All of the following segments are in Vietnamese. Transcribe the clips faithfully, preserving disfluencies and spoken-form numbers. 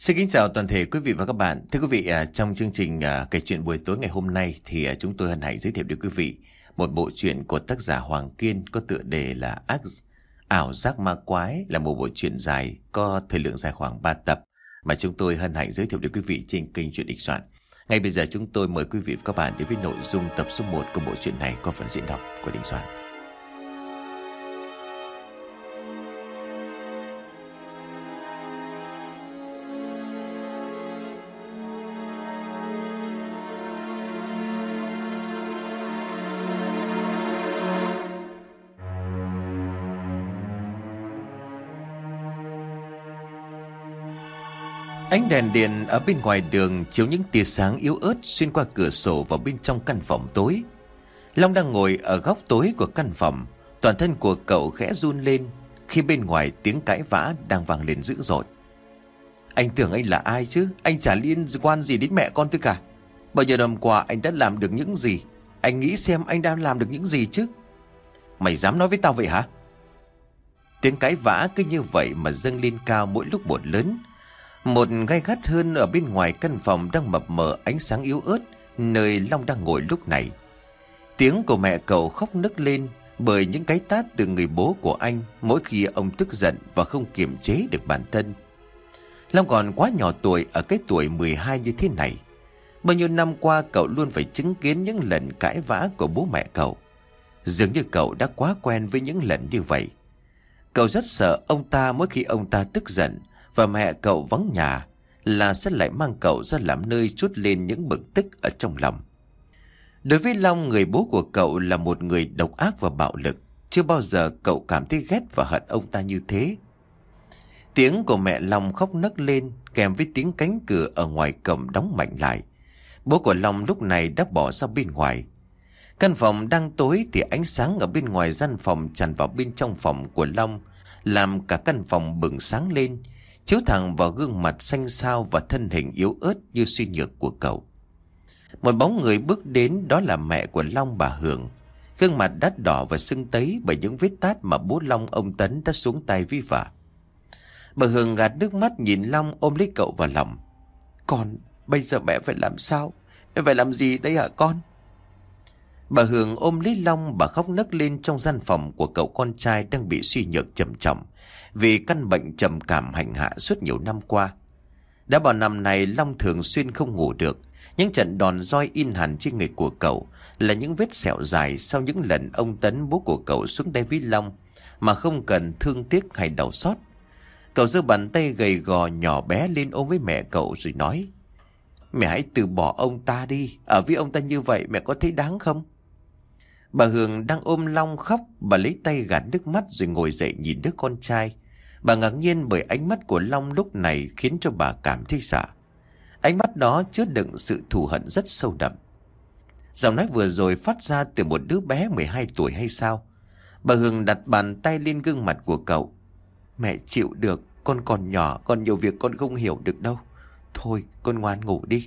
Xin kính chào toàn thể quý vị và các bạn. Thưa quý vị, à, trong chương trình à, kể chuyện buổi tối ngày hôm nay thì à, chúng tôi hân hạnh giới thiệu đến quý vị một bộ truyện của tác giả Hoàng Kiên có tựa đề là Ác ảo giác ma quái, là một bộ truyện dài có thời lượng dài khoảng ba tập mà chúng tôi hân hạnh giới thiệu đến quý vị trên kênh Truyện Đình Soạn. Ngay bây giờ chúng tôi mời quý vị và các bạn đến với nội dung tập số một của bộ truyện này có phần diễn đọc của Đình Soạn. Ánh đèn điện ở bên ngoài đường chiếu những tia sáng yếu ớt xuyên qua cửa sổ vào bên trong căn phòng tối. Long đang ngồi ở góc tối của căn phòng, toàn thân của cậu khẽ run lên khi bên ngoài tiếng cãi vã đang vang lên dữ dội. Anh tưởng anh là ai chứ? Anh chả liên quan gì đến mẹ con tôi cả. Bao nhiêu năm qua anh đã làm được những gì? Anh nghĩ xem anh đang làm được những gì chứ? Mày dám nói với tao vậy hả? Tiếng cãi vã cứ như vậy mà dâng lên cao mỗi lúc một lớn. Một gay gắt hơn ở bên ngoài căn phòng đang mập mờ ánh sáng yếu ớt nơi Long đang ngồi lúc này. Tiếng của mẹ cậu khóc nức lên bởi những cái tát từ người bố của anh mỗi khi ông tức giận và không kiềm chế được bản thân. Long còn quá nhỏ tuổi ở cái tuổi mười hai như thế này. Bao nhiêu năm qua cậu luôn phải chứng kiến những lần cãi vã của bố mẹ cậu. Dường như cậu đã quá quen với những lần như vậy. Cậu rất sợ ông ta mỗi khi ông ta tức giận và mẹ cậu vắng nhà là sẽ lại mang cậu ra làm nơi trút lên những bực tức ở trong lòng. Đối với Long, người bố của cậu là một người độc ác và bạo lực. Chưa bao giờ cậu cảm thấy ghét và hận ông ta như thế. Tiếng của mẹ Long khóc nấc lên kèm với tiếng cánh cửa ở ngoài cổng đóng mạnh lại. Bố của Long lúc này đã bỏ ra bên ngoài. Căn phòng đang tối thì ánh sáng ở bên ngoài gian phòng tràn vào bên trong phòng của Long, làm cả căn phòng bừng sáng lên, chiếu thẳng vào gương mặt xanh xao và thân hình yếu ớt như suy nhược của cậu. Một bóng người bước đến, đó là mẹ của Long, bà Hường. Gương mặt đắt đỏ và sưng tấy bởi những vết tát mà bố Long, ông Tấn, đã xuống tay vi vả. Bà Hường gạt nước mắt nhìn Long, ôm lấy cậu vào lòng. Con, bây giờ mẹ phải làm sao? Mẹ phải làm gì đây hả con? Bà Hường ôm lấy Long, bà khóc nấc lên trong gian phòng của cậu con trai đang bị suy nhược trầm trọng vì căn bệnh trầm cảm hành hạ suốt nhiều năm qua. Đã bao năm này Long thường xuyên không ngủ được. Những trận đòn roi in hẳn trên người của cậu là những vết sẹo dài sau những lần ông Tấn, bố của cậu, xuống tay với Long mà không cần thương tiếc hay đau xót. Cậu giơ bàn tay gầy gò nhỏ bé lên ôm với mẹ cậu rồi nói: Mẹ hãy từ bỏ ông ta đi. Ở với ông ta như vậy mẹ có thấy đáng không? Bà Hường đang ôm Long khóc. Bà lấy tay gạt nước mắt rồi ngồi dậy nhìn đứa con trai. Bà ngạc nhiên bởi ánh mắt của Long lúc này khiến cho bà cảm thấy sợ. Ánh mắt đó chứa đựng sự thù hận rất sâu đậm. Giọng nói vừa rồi phát ra từ một đứa bé mười hai tuổi hay sao? Bà Hường đặt bàn tay lên gương mặt của cậu. Mẹ chịu được, con còn nhỏ, còn nhiều việc con không hiểu được đâu. Thôi con ngoan ngủ đi.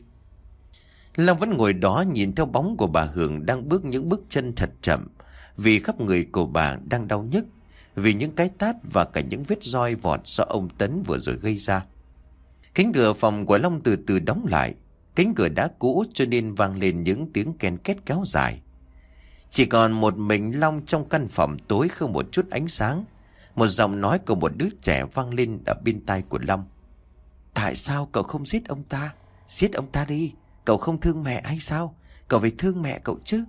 Long vẫn ngồi đó nhìn theo bóng của bà Hường đang bước những bước chân thật chậm, vì khắp người của bà đang đau nhức, vì những cái tát và cả những vết roi vọt do ông Tấn vừa rồi gây ra. Cánh cửa phòng của Long từ từ đóng lại. Cánh cửa đã cũ cho nên vang lên những tiếng ken két kéo dài. Chỉ còn một mình Long trong căn phòng tối không một chút ánh sáng. Một giọng nói của một đứa trẻ vang lên ở bên tai của Long. Tại sao cậu không giết ông ta? Giết ông ta đi. Cậu không thương mẹ hay sao? Cậu phải thương mẹ cậu chứ.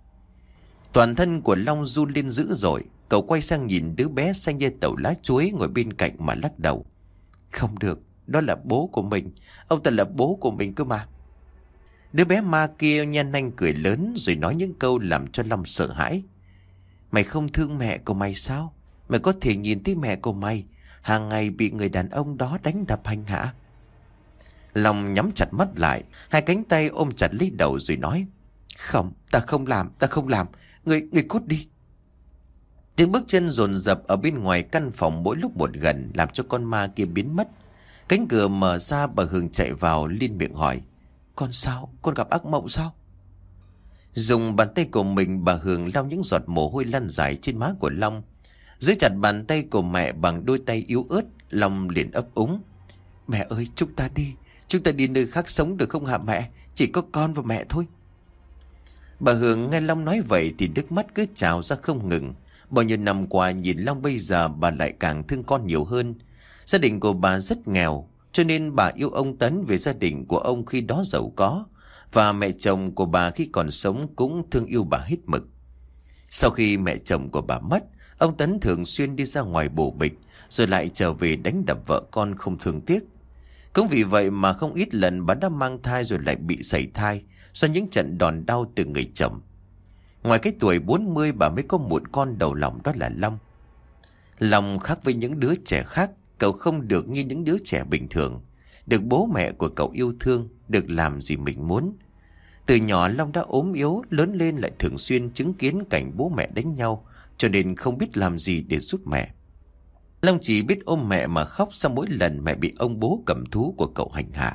Toàn thân của Long run lên dữ dội. Cậu quay sang nhìn đứa bé xanh như tẩu lá chuối ngồi bên cạnh mà lắc đầu. Không được, đó là bố của mình. Ông ta là bố của mình cơ mà. Đứa bé ma kia nhen nanh cười lớn rồi nói những câu làm cho Long sợ hãi. Mày không thương mẹ của mày sao? Mày có thể nhìn thấy mẹ của mày hàng ngày bị người đàn ông đó đánh đập hành hạ. Long nhắm chặt mắt lại, hai cánh tay ôm chặt lấy đầu rồi nói: Không, ta không làm, ta không làm. Người, người cút đi. Tiếng bước chân dồn dập ở bên ngoài căn phòng mỗi lúc một gần làm cho con ma kia biến mất. Cánh cửa mở ra, bà Hường chạy vào liên miệng hỏi: Con sao? Con gặp ác mộng sao? Dùng bàn tay của mình, bà Hường lau những giọt mồ hôi lăn dài trên má của Long. Giữ chặt bàn tay của mẹ bằng đôi tay yếu ớt, Long liền ấp úng: Mẹ ơi, chúng ta đi, chúng ta đi nơi khác sống được không hả mẹ? Chỉ có con và mẹ thôi. Bà Hường nghe Long nói vậy thì nước mắt cứ trào ra không ngừng. Bao nhiêu năm qua nhìn Long bây giờ bà lại càng thương con nhiều hơn. Gia đình của bà rất nghèo, cho nên bà yêu ông Tấn vì gia đình của ông khi đó giàu có. Và mẹ chồng của bà khi còn sống cũng thương yêu bà hết mực. Sau khi mẹ chồng của bà mất, ông Tấn thường xuyên đi ra ngoài bổ bịch, rồi lại trở về đánh đập vợ con không thương tiếc. Cũng vì vậy mà không ít lần bà đã mang thai rồi lại bị sảy thai do những trận đòn đau từ người chồng. Ngoài cái tuổi bốn mươi, bà mới có một con đầu lòng, đó là Long. Long khác với những đứa trẻ khác, cậu không được như những đứa trẻ bình thường, được bố mẹ của cậu yêu thương, được làm gì mình muốn. Từ nhỏ Long đã ốm yếu, lớn lên lại thường xuyên chứng kiến cảnh bố mẹ đánh nhau, cho nên không biết làm gì để giúp mẹ. Long chỉ biết ôm mẹ mà khóc sau mỗi lần mẹ bị ông bố cầm thú của cậu hành hạ.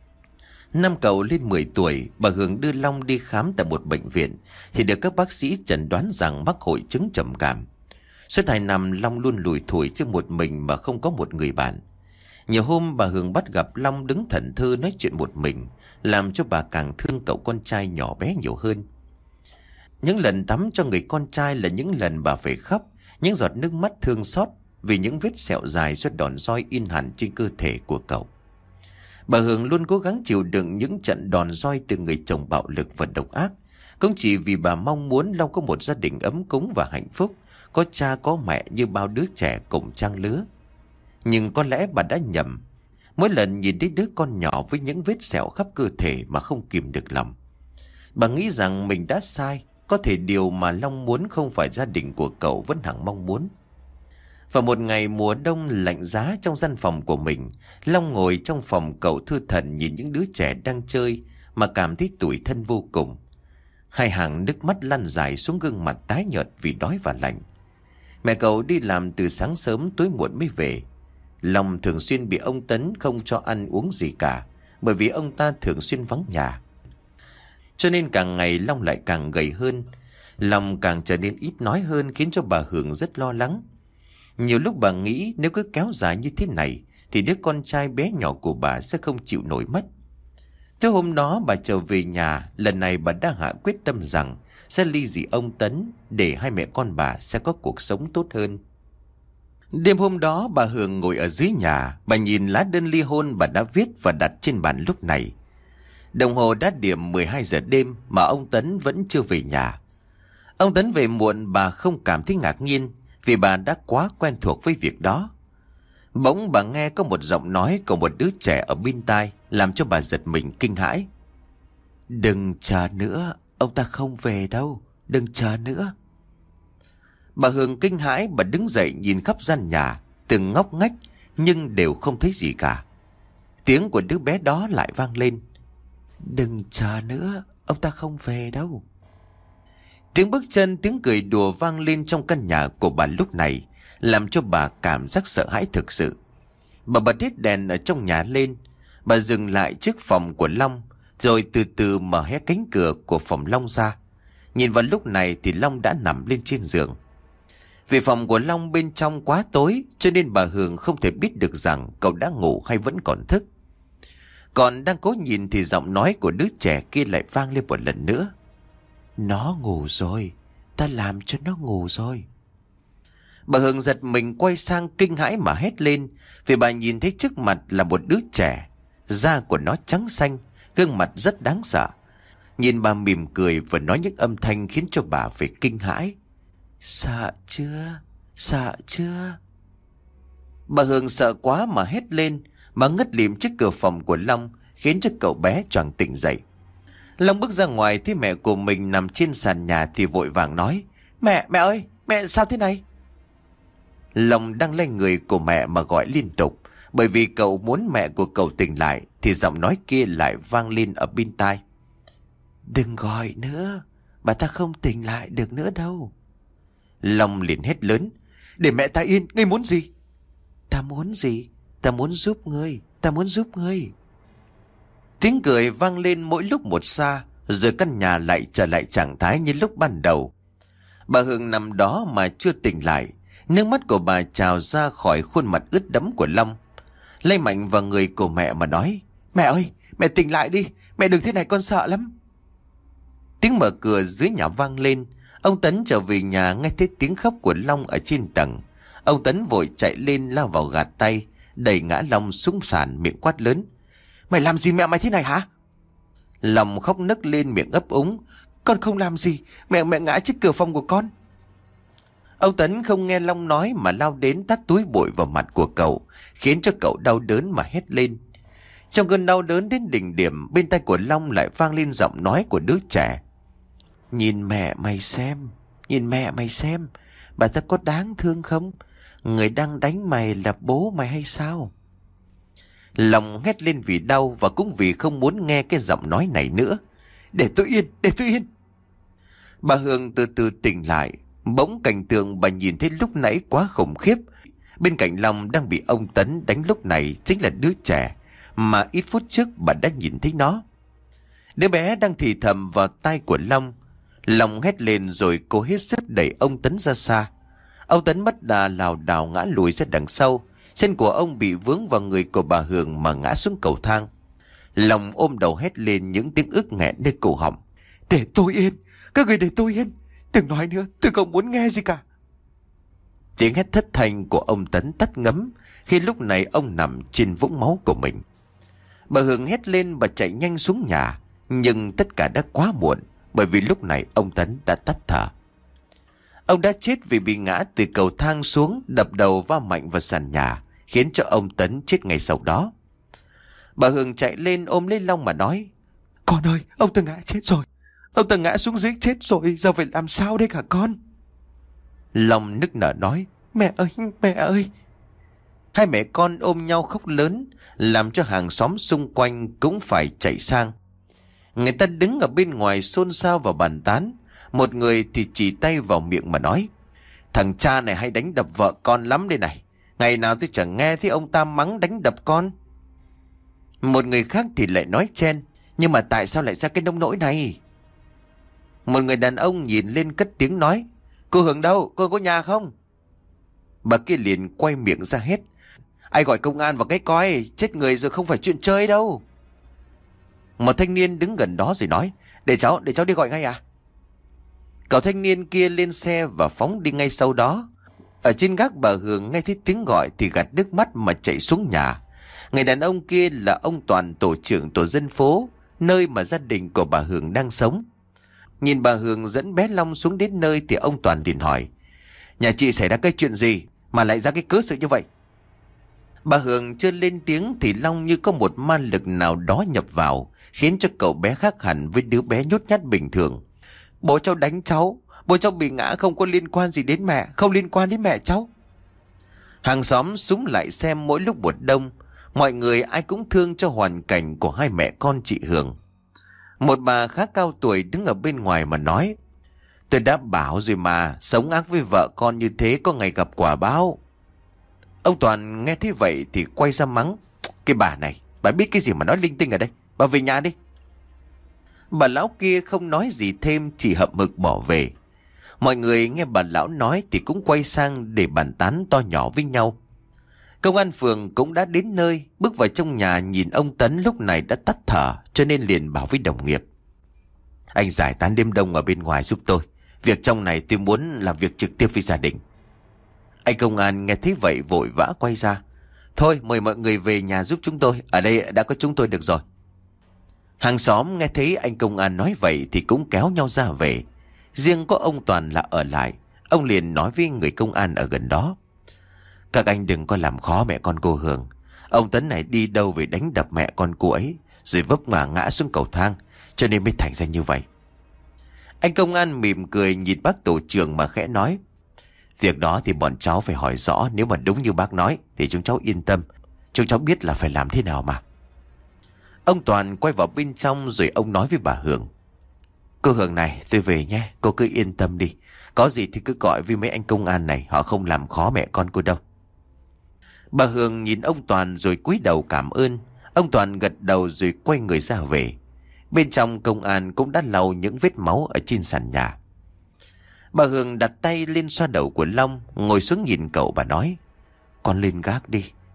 Năm cậu lên mười tuổi, bà Hường đưa Long đi khám tại một bệnh viện thì được các bác sĩ chẩn đoán rằng mắc hội chứng trầm cảm. Suốt hai năm Long luôn lủi thủi trước một mình mà không có một người bạn. Nhiều hôm bà Hường bắt gặp Long đứng thẫn thờ nói chuyện một mình, làm cho bà càng thương cậu con trai nhỏ bé nhiều hơn. Những lần tắm cho người con trai là những lần bà phải khóc, những giọt nước mắt thương xót vì những vết sẹo dài do đòn roi in hẳn trên cơ thể của cậu. Bà Hường luôn cố gắng chịu đựng những trận đòn roi từ người chồng bạo lực và độc ác, cũng chỉ vì bà mong muốn Long có một gia đình ấm cúng và hạnh phúc, có cha có mẹ như bao đứa trẻ cùng trang lứa. Nhưng có lẽ bà đã nhầm. Mỗi lần nhìn thấy đứa con nhỏ với những vết sẹo khắp cơ thể mà không kìm được lòng, bà nghĩ rằng mình đã sai. Có thể điều mà Long muốn không phải gia đình của cậu vẫn hằng mong muốn. Và một ngày mùa đông lạnh giá trong gian phòng của mình, Long ngồi trong phòng cậu thư thẩn nhìn những đứa trẻ đang chơi mà cảm thấy tủi thân vô cùng. Hai hàng nước mắt lăn dài xuống gương mặt tái nhợt vì đói và lạnh. Mẹ cậu đi làm từ sáng sớm tối muộn mới về. Long thường xuyên bị ông Tấn không cho ăn uống gì cả, bởi vì ông ta thường xuyên vắng nhà. Cho nên càng ngày Long lại càng gầy hơn, Long càng trở nên ít nói hơn, khiến cho bà Hường rất lo lắng. Nhiều lúc bà nghĩ nếu cứ kéo dài như thế này thì đứa con trai bé nhỏ của bà sẽ không chịu nổi mất. Tới hôm đó bà trở về nhà, lần này bà đã hạ quyết tâm rằng sẽ ly dị ông Tấn để hai mẹ con bà sẽ có cuộc sống tốt hơn. Đêm hôm đó bà Hường ngồi ở dưới nhà, bà nhìn lá đơn ly hôn bà đã viết và đặt trên bàn lúc này. Đồng hồ đã điểm mười hai giờ đêm mà ông Tấn vẫn chưa về nhà. Ông Tấn về muộn bà không cảm thấy ngạc nhiên, vì bà đã quá quen thuộc với việc đó. Bỗng bà nghe có một giọng nói của một đứa trẻ ở bên tai, làm cho bà giật mình kinh hãi. Đừng chờ nữa, ông ta không về đâu, đừng chờ nữa. Bà Hường kinh hãi, bà đứng dậy nhìn khắp gian nhà, từng ngóc ngách nhưng đều không thấy gì cả. Tiếng của đứa bé đó lại vang lên. Đừng chờ nữa, ông ta không về đâu. Tiếng bước chân, tiếng cười đùa vang lên trong căn nhà của bà lúc này, làm cho bà cảm giác sợ hãi thực sự. Bà bật hết đèn ở trong nhà lên. Bà dừng lại trước phòng của Long, rồi từ từ mở hé cánh cửa của phòng Long ra. Nhìn vào lúc này thì Long đã nằm lên trên giường. Vì phòng của Long bên trong quá tối, cho nên bà Hường không thể biết được rằng cậu đã ngủ hay vẫn còn thức. Còn đang cố nhìn thì giọng nói của đứa trẻ kia lại vang lên một lần nữa. Nó ngủ rồi, ta làm cho nó ngủ rồi. Bà Hường giật mình quay sang kinh hãi mà hét lên, vì bà nhìn thấy trước mặt là một đứa trẻ. Da của nó trắng xanh, gương mặt rất đáng sợ. Nhìn bà mỉm cười và nói những âm thanh khiến cho bà phải kinh hãi. Sợ chưa? Sợ chưa? Bà Hường sợ quá mà hét lên, mà ngất lịm trước cửa phòng của Long, khiến cho cậu bé choàng tỉnh dậy. Long bước ra ngoài thấy mẹ của mình nằm trên sàn nhà thì vội vàng nói. Mẹ, mẹ ơi, mẹ sao thế này? Long đang lấy người của mẹ mà gọi liên tục, bởi vì cậu muốn mẹ của cậu tỉnh lại, thì giọng nói kia lại vang lên ở bên tai. Đừng gọi nữa, bà ta không tỉnh lại được nữa đâu. Long liền hét lớn. Để mẹ ta yên, ngươi muốn gì? Ta muốn gì? Ta muốn giúp ngươi, ta muốn giúp ngươi. Tiếng cười vang lên mỗi lúc một xa, rồi căn nhà lại trở lại trạng thái như lúc ban đầu. Bà Hường nằm đó mà chưa tỉnh lại. Nước mắt của bà trào ra khỏi khuôn mặt ướt đẫm của Long. lay mạnh vào người của mẹ mà nói: "Mẹ ơi, mẹ tỉnh lại đi, mẹ đừng thế này con sợ lắm." Tiếng mở cửa dưới nhà vang lên. Ông Tấn trở về nhà nghe thấy tiếng khóc của Long ở trên tầng. Ông Tấn vội chạy lên lao vào gạt tay, đẩy ngã Long xuống sàn, miệng quát lớn: "Mày làm gì mẹ mày thế này hả?" Long khóc nấc lên, miệng ấp úng: "Con không làm gì, mẹ mẹ ngã trước cửa phòng của con." Ông Tấn không nghe Long nói mà lao đến tát túi bụi vào mặt của cậu, khiến cho cậu đau đớn mà hét lên. Trong cơn đau đớn đến đỉnh điểm, bên tai của Long lại vang lên giọng nói của đứa trẻ: "Nhìn mẹ mày xem, nhìn mẹ mày xem, bà ta có đáng thương không? Người đang đánh mày là bố mày hay sao?" Long hét lên vì đau và cũng vì không muốn nghe cái giọng nói này nữa. "Để tôi yên, để tôi yên." Bà Hương từ từ tỉnh lại. Bỗng cảnh tượng bà nhìn thấy lúc nãy quá khủng khiếp. Bên cạnh Long đang bị ông Tấn đánh lúc này chính là đứa trẻ mà ít phút trước bà đã nhìn thấy nó. Đứa bé đang thì thầm vào tai của Long. Long hét lên rồi cố hết sức đẩy ông Tấn ra xa. Ông Tấn mất đà lảo đảo ngã lùi ra đằng sau. Chân của ông bị vướng vào người của bà Hương mà ngã xuống cầu thang. Long ôm đầu hét lên những tiếng ức nghẹn nơi cổ họng: "Để tôi yên, các người để tôi yên, đừng nói nữa, tôi không muốn nghe gì cả." Tiếng hét thất thanh của ông Tấn tắt ngấm khi lúc này ông nằm trên vũng máu của mình. Bà Hương hét lên, bà chạy nhanh xuống nhà, nhưng tất cả đã quá muộn, bởi vì lúc này ông Tấn đã tắt thở. Ông đã chết vì bị ngã từ cầu thang xuống, đập đầu va mạnh vào sàn nhà, khiến cho ông Tấn chết ngay sau đó. Bà Hương chạy lên ôm lấy Long mà nói: "Con ơi, ông ta ngã chết rồi, ông ta ngã xuống dưới chết rồi, giờ phải làm sao đây hả con?" Long nức nở nói: "Mẹ ơi, mẹ ơi." Hai mẹ con ôm nhau khóc lớn, làm cho hàng xóm xung quanh cũng phải chạy sang. Người ta đứng ở bên ngoài xôn xao và bàn tán. Một người thì chỉ tay vào miệng mà nói: "Thằng cha này hay đánh đập vợ con lắm đây này. Ngày nào tôi chẳng nghe thấy ông ta mắng đánh đập con." Một người khác thì lại nói chen: "Nhưng mà tại sao lại ra cái nông nỗi này?" Một người đàn ông nhìn lên cất tiếng nói: "Cô Hương đâu? Cô có nhà không?" Bà kia liền quay miệng ra hết: "Ai gọi công an vào cái coi, chết người rồi không phải chuyện chơi đâu." Một thanh niên đứng gần đó rồi nói: Để cháu, để cháu đi gọi ngay à?" Cậu thanh niên kia lên xe và phóng đi ngay sau đó. Ở trên gác bà Hương nghe thấy tiếng gọi thì gạt nước mắt mà chạy xuống nhà. Người đàn ông kia là ông Toàn, tổ trưởng tổ dân phố, nơi mà gia đình của bà Hương đang sống. Nhìn bà Hương dẫn bé Long xuống đến nơi thì ông Toàn liền hỏi: "Nhà chị xảy ra cái chuyện gì mà lại ra cái cớ sự như vậy?" Bà Hương chưa lên tiếng thì Long như có một ma lực nào đó nhập vào, khiến cho cậu bé khác hẳn với đứa bé nhút nhát bình thường. "Bố cháu đánh cháu, bố cháu bị ngã không có liên quan gì đến mẹ, không liên quan đến mẹ cháu." Hàng xóm xúm lại xem mỗi lúc một đông. Mọi người ai cũng thương cho hoàn cảnh của hai mẹ con chị Hương. Một bà khá cao tuổi đứng ở bên ngoài mà nói: "Tôi đã bảo rồi mà, sống ác với vợ con như thế có ngày gặp quả báo." Ông Toàn nghe thấy vậy thì quay ra mắng: "Cái bà này, bà biết cái gì mà nói linh tinh ở đây, bà về nhà đi." Bà lão kia không nói gì thêm, chỉ hậm hực bỏ về. Mọi người nghe bà lão nói thì cũng quay sang để bàn tán to nhỏ với nhau. Công an phường cũng đã đến nơi, bước vào trong nhà nhìn ông Tấn lúc này đã tắt thở, cho nên liền bảo với đồng nghiệp: "Anh giải tán đêm đông ở bên ngoài giúp tôi. Việc trong này tôi muốn làm việc trực tiếp với gia đình." Anh công an nghe thấy vậy vội vã quay ra: "Thôi mời mọi người về nhà giúp chúng tôi, ở đây đã có chúng tôi được rồi." Hàng xóm nghe thấy anh công an nói vậy thì cũng kéo nhau ra về. Riêng có ông Toàn là ở lại. Ông liền nói với người công an ở gần đó: "Các anh đừng có làm khó mẹ con cô Hương. Ông Tấn này đi đâu về đánh đập mẹ con cô ấy, rồi vấp ngã ngã xuống cầu thang, cho nên mới thành ra như vậy." Anh công an mỉm cười nhìn bác tổ trưởng mà khẽ nói: "Việc đó thì bọn cháu phải hỏi rõ, nếu mà đúng như bác nói thì chúng cháu yên tâm. Chúng cháu biết là phải làm thế nào mà." Ông Toàn quay vào bên trong rồi ông nói với bà Hương: "Cô Hương này, tôi về nhé, cô cứ yên tâm đi. Có gì thì cứ gọi với mấy anh công an này, họ không làm khó mẹ con cô đâu." Bà Hương nhìn ông Toàn rồi cúi đầu cảm ơn. Ông Toàn gật đầu rồi quay người ra về. Bên trong công an cũng đã lau những vết máu ở trên sàn nhà. Bà Hương đặt tay lên xoa đầu của Long, ngồi xuống nhìn cậu, bà nói: "Con lên gác đi,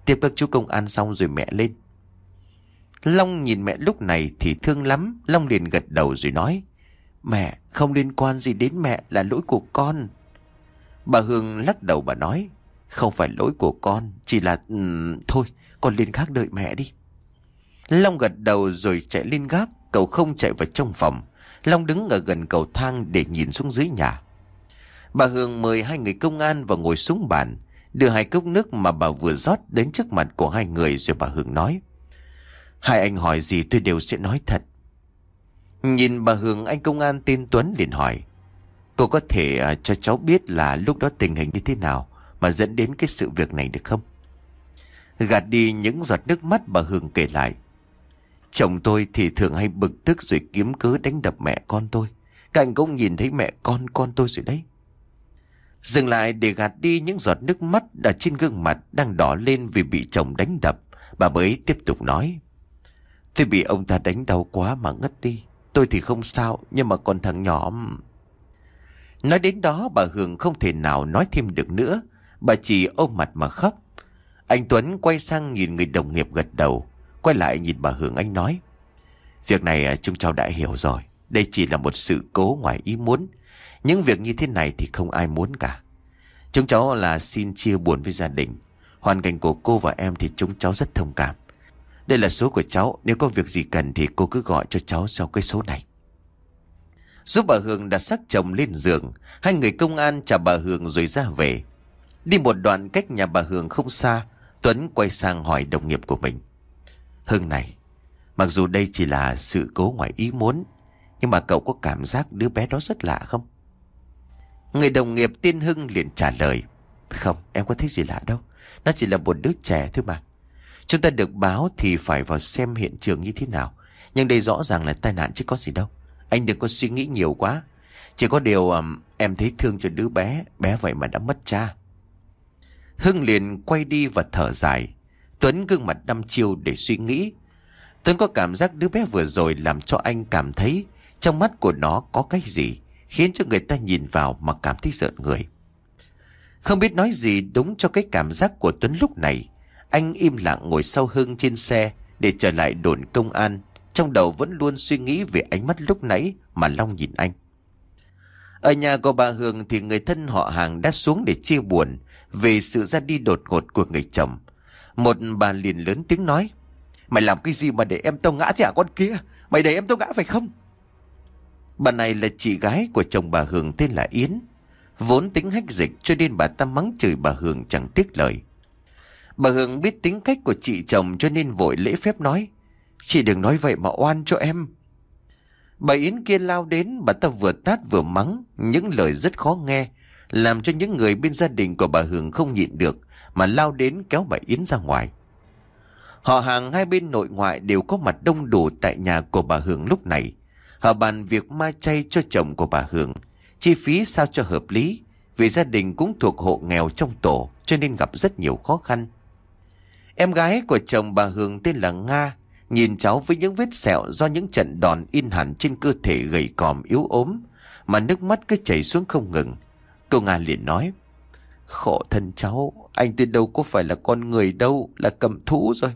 tiếp các chú công an xong rồi mẹ lên. Long nhìn mẹ lúc này thì thương lắm. Long liền gật đầu rồi nói: Mẹ, không liên quan gì đến mẹ, là lỗi của con. Bà Hương lắc đầu bà nói: Không phải lỗi của con, chỉ là... Um, thôi, con lên gác đợi mẹ đi. Long gật đầu rồi chạy lên gác. Cậu không chạy vào trong phòng. Long đứng ở gần cầu thang để nhìn xuống dưới nhà. Bà Hương mời hai người công an vào ngồi xuống bàn, đưa hai cốc nước mà bà vừa rót đến trước mặt của hai người, rồi bà Hương nói: Hai anh hỏi gì tôi đều sẽ nói thật. Nhìn bà Hương, anh công an tên Tuấn liền hỏi: Cô có thể uh, cho cháu biết là lúc đó tình hình như thế nào mà dẫn đến cái sự việc này được không? Gạt đi những giọt nước mắt, bà Hương kể lại: Chồng tôi thì thường hay bực tức rồi kiếm cớ đánh đập mẹ con tôi. Các anh cũng nhìn thấy mẹ con con tôi rồi đấy. Dừng lại để gạt đi những giọt nước mắt ở trên gương mặt đang đỏ lên vì bị chồng đánh đập, bà mới tiếp tục nói: Tôi bị ông ta đánh đau quá mà ngất đi. Tôi thì không sao, nhưng mà còn thằng nhỏ... Nói đến đó bà Hương không thể nào nói thêm được nữa. Bà chỉ ôm mặt mà khóc. Anh Tuấn quay sang nhìn người đồng nghiệp gật đầu. Quay lại nhìn bà Hương, anh nói: Việc này chúng cháu đã hiểu rồi. Đây chỉ là một sự cố ngoài ý muốn. Những việc như thế này thì không ai muốn cả. Chúng cháu là xin chia buồn với gia đình. Hoàn cảnh của cô và em thì chúng cháu rất thông cảm. Đây là số của cháu. Nếu có việc gì cần thì cô cứ gọi cho cháu sau cái số này. Giúp bà Hương đặt xác chồng lên giường. Hai người công an chào bà Hương rồi ra về. Đi một đoạn cách nhà bà Hương không xa, Tuấn quay sang hỏi đồng nghiệp của mình: Hưng này, mặc dù đây chỉ là sự cố ngoài ý muốn, nhưng mà cậu có cảm giác đứa bé đó rất lạ không? Người đồng nghiệp tên Hưng liền trả lời: Không, em có thấy gì lạ đâu. Nó chỉ là một đứa trẻ thôi mà. Chúng ta được báo thì phải vào xem hiện trường như thế nào. Nhưng đây rõ ràng là tai nạn chứ có gì đâu. Anh đừng có suy nghĩ nhiều quá. Chỉ có điều um, em thấy thương cho đứa bé. Bé vậy mà đã mất cha. Hưng liền quay đi và thở dài. Tuấn gương mặt đăm chiêu để suy nghĩ. Tuấn có cảm giác đứa bé vừa rồi làm cho anh cảm thấy trong mắt của nó có cái gì khiến cho người ta nhìn vào mà cảm thấy rợn người. Không biết nói gì đúng cho cái cảm giác của Tuấn lúc này. Anh im lặng ngồi sau Hưng trên xe để trở lại đồn công an. Trong đầu vẫn luôn suy nghĩ về ánh mắt lúc nãy mà Long nhìn anh. Ở nhà của bà Hương thì người thân họ hàng đã xuống để chia buồn về sự ra đi đột ngột của người chồng. Một bà liền lớn tiếng nói: Mày làm cái gì mà để em tao ngã thế hả con kia? Mày để em tao ngã phải không? Bà này là chị gái của chồng bà Hương tên là Yến. Vốn tính hách dịch cho nên bà ta mắng chửi bà Hương chẳng tiếc lời. Bà Hương biết tính cách của chị chồng cho nên vội lễ phép nói: Chị đừng nói vậy mà oan cho em. Bà Yến kia lao đến, bà ta vừa tát vừa mắng, những lời rất khó nghe, làm cho những người bên gia đình của bà Hương không nhịn được mà lao đến kéo bà Yến ra ngoài. Họ hàng hai bên nội ngoại đều có mặt đông đủ tại nhà của bà Hương lúc này. Họ bàn việc ma chay cho chồng của bà Hương, chi phí sao cho hợp lý, vì gia đình cũng thuộc hộ nghèo trong tổ cho nên gặp rất nhiều khó khăn. Em gái của chồng bà Hương tên là Nga, nhìn cháu với những vết sẹo do những trận đòn in hẳn trên cơ thể gầy còm yếu ốm mà nước mắt cứ chảy xuống không ngừng. Cô Nga liền nói: Khổ thân cháu, anh từ đâu có phải là con người đâu, là cầm thú rồi.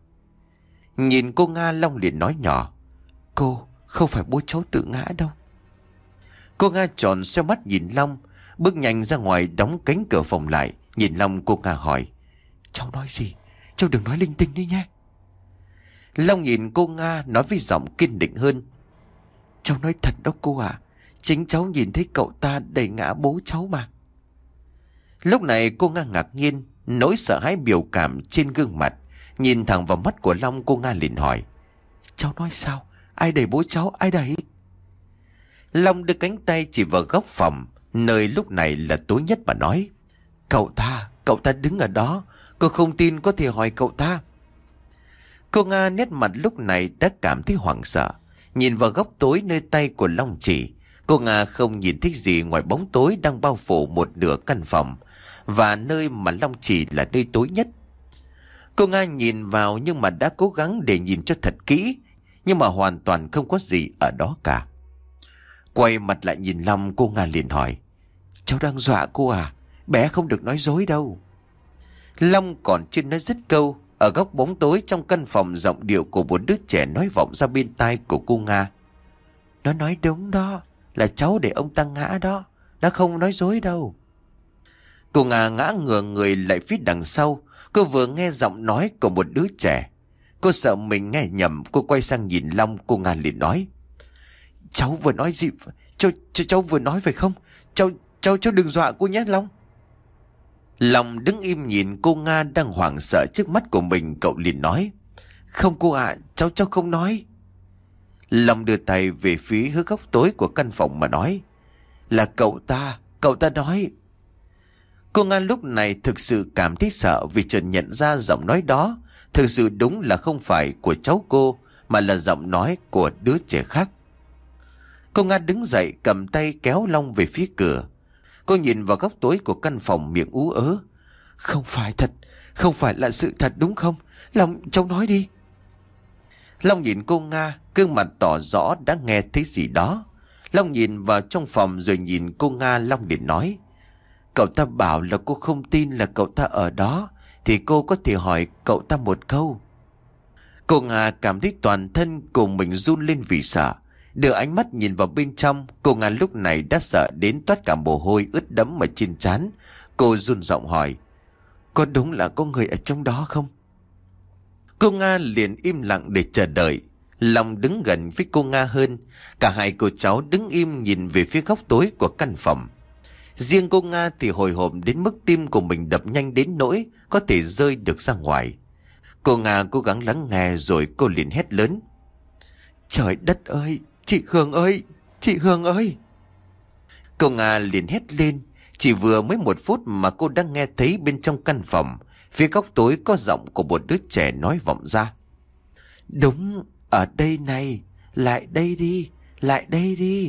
Nhìn cô Nga, Long liền nói nhỏ: Cô, không phải bố cháu tự ngã đâu. Cô Nga tròn xoe mắt nhìn Long, bước nhanh ra ngoài đóng cánh cửa phòng lại. Nhìn Long, cô Nga hỏi: Cháu nói gì? Cháu đừng nói linh tinh đi nhé. Long nhìn cô Nga nói với giọng kiên định hơn: Cháu nói thật đó cô à, chính cháu nhìn thấy cậu ta đẩy ngã bố cháu mà. Lúc này cô Nga ngạc nhiên, nỗi sợ hãi biểu cảm trên gương mặt. Nhìn thẳng vào mắt của Long, cô Nga liền hỏi: Cháu nói sao? Ai đẩy bố cháu? Ai đẩy? Long đưa cánh tay chỉ vào góc phòng, nơi lúc này là tối nhất mà nói: Cậu ta, cậu ta đứng ở đó. Cô không tin có thể hỏi cậu ta. Cô Nga nét mặt lúc này đã cảm thấy hoảng sợ. Nhìn vào góc tối nơi tay của Long chỉ, cô Nga không nhìn thấy gì ngoài bóng tối đang bao phủ một nửa căn phòng, và nơi mà Long chỉ là nơi tối nhất. Cô Nga nhìn vào nhưng mà đã cố gắng để nhìn cho thật kỹ, nhưng mà hoàn toàn không có gì ở đó cả. Quay mặt lại nhìn Long, cô Nga liền hỏi: Cháu đang dọa cô à? Bé không được nói dối đâu. Long còn chưa nói dứt câu, ở góc bóng tối trong căn phòng, giọng điệu của một đứa trẻ nói vọng ra bên tai của cô Nga. Nó nói đúng đó, là cháu để ông ta ngã đó, nó không nói dối đâu. Cô Nga ngã ngửa người lại phía đằng sau. Cô vừa nghe giọng nói của một đứa trẻ. Cô sợ mình nghe nhầm, cô quay sang nhìn Long. Cô Nga liền nói: Cháu vừa nói gì? Cháu, cháu, cháu vừa nói phải không? Cháu, cháu, cháu đừng dọa cô nhé Long. Long đứng im nhìn cô Nga đang hoảng sợ trước mắt của mình. Cậu liền nói: Không cô ạ, à, cháu cháu không nói. Long đưa tay về phía hướng góc tối của căn phòng mà nói: Là cậu ta, cậu ta nói. Cô Nga lúc này thực sự cảm thấy sợ, vì chợt nhận ra giọng nói đó thực sự đúng là không phải của cháu cô, mà là giọng nói của đứa trẻ khác. Cô Nga đứng dậy, cầm tay kéo Long về phía cửa. Cô nhìn vào góc tối của căn phòng, miệng ú ớ: Không phải thật, không phải là sự thật đúng không? Long, cháu nói đi. Long nhìn cô Nga, gương mặt tỏ rõ đã nghe thấy gì đó. Long nhìn vào trong phòng rồi nhìn cô Nga. Long liền nói: Cậu ta bảo là cô không tin là cậu ta ở đó, thì cô có thể hỏi cậu ta một câu. Cô Nga cảm thấy toàn thân của mình run lên vì sợ. Đưa ánh mắt nhìn vào bên trong, cô Nga lúc này đã sợ đến toát cả mồ hôi ướt đẫm ở trên trán. Cô run giọng hỏi: Có đúng là có người ở trong đó không? Cô Nga liền im lặng để chờ đợi. Long đứng gần với cô Nga hơn. Cả hai cô cháu đứng im nhìn về phía góc tối của căn phòng. Riêng cô Nga thì hồi hộp đến mức tim của mình đập nhanh đến nỗi có thể rơi được ra ngoài. Cô Nga cố gắng lắng nghe rồi cô liền hét lớn: Trời đất ơi, chị Hương ơi, chị Hương ơi. Cô Nga liền hét lên. Chỉ vừa mới một phút mà cô đã nghe thấy bên trong căn phòng, phía góc tối có giọng của một đứa trẻ nói vọng ra: Đúng, ở đây này, lại đây đi, lại đây đi.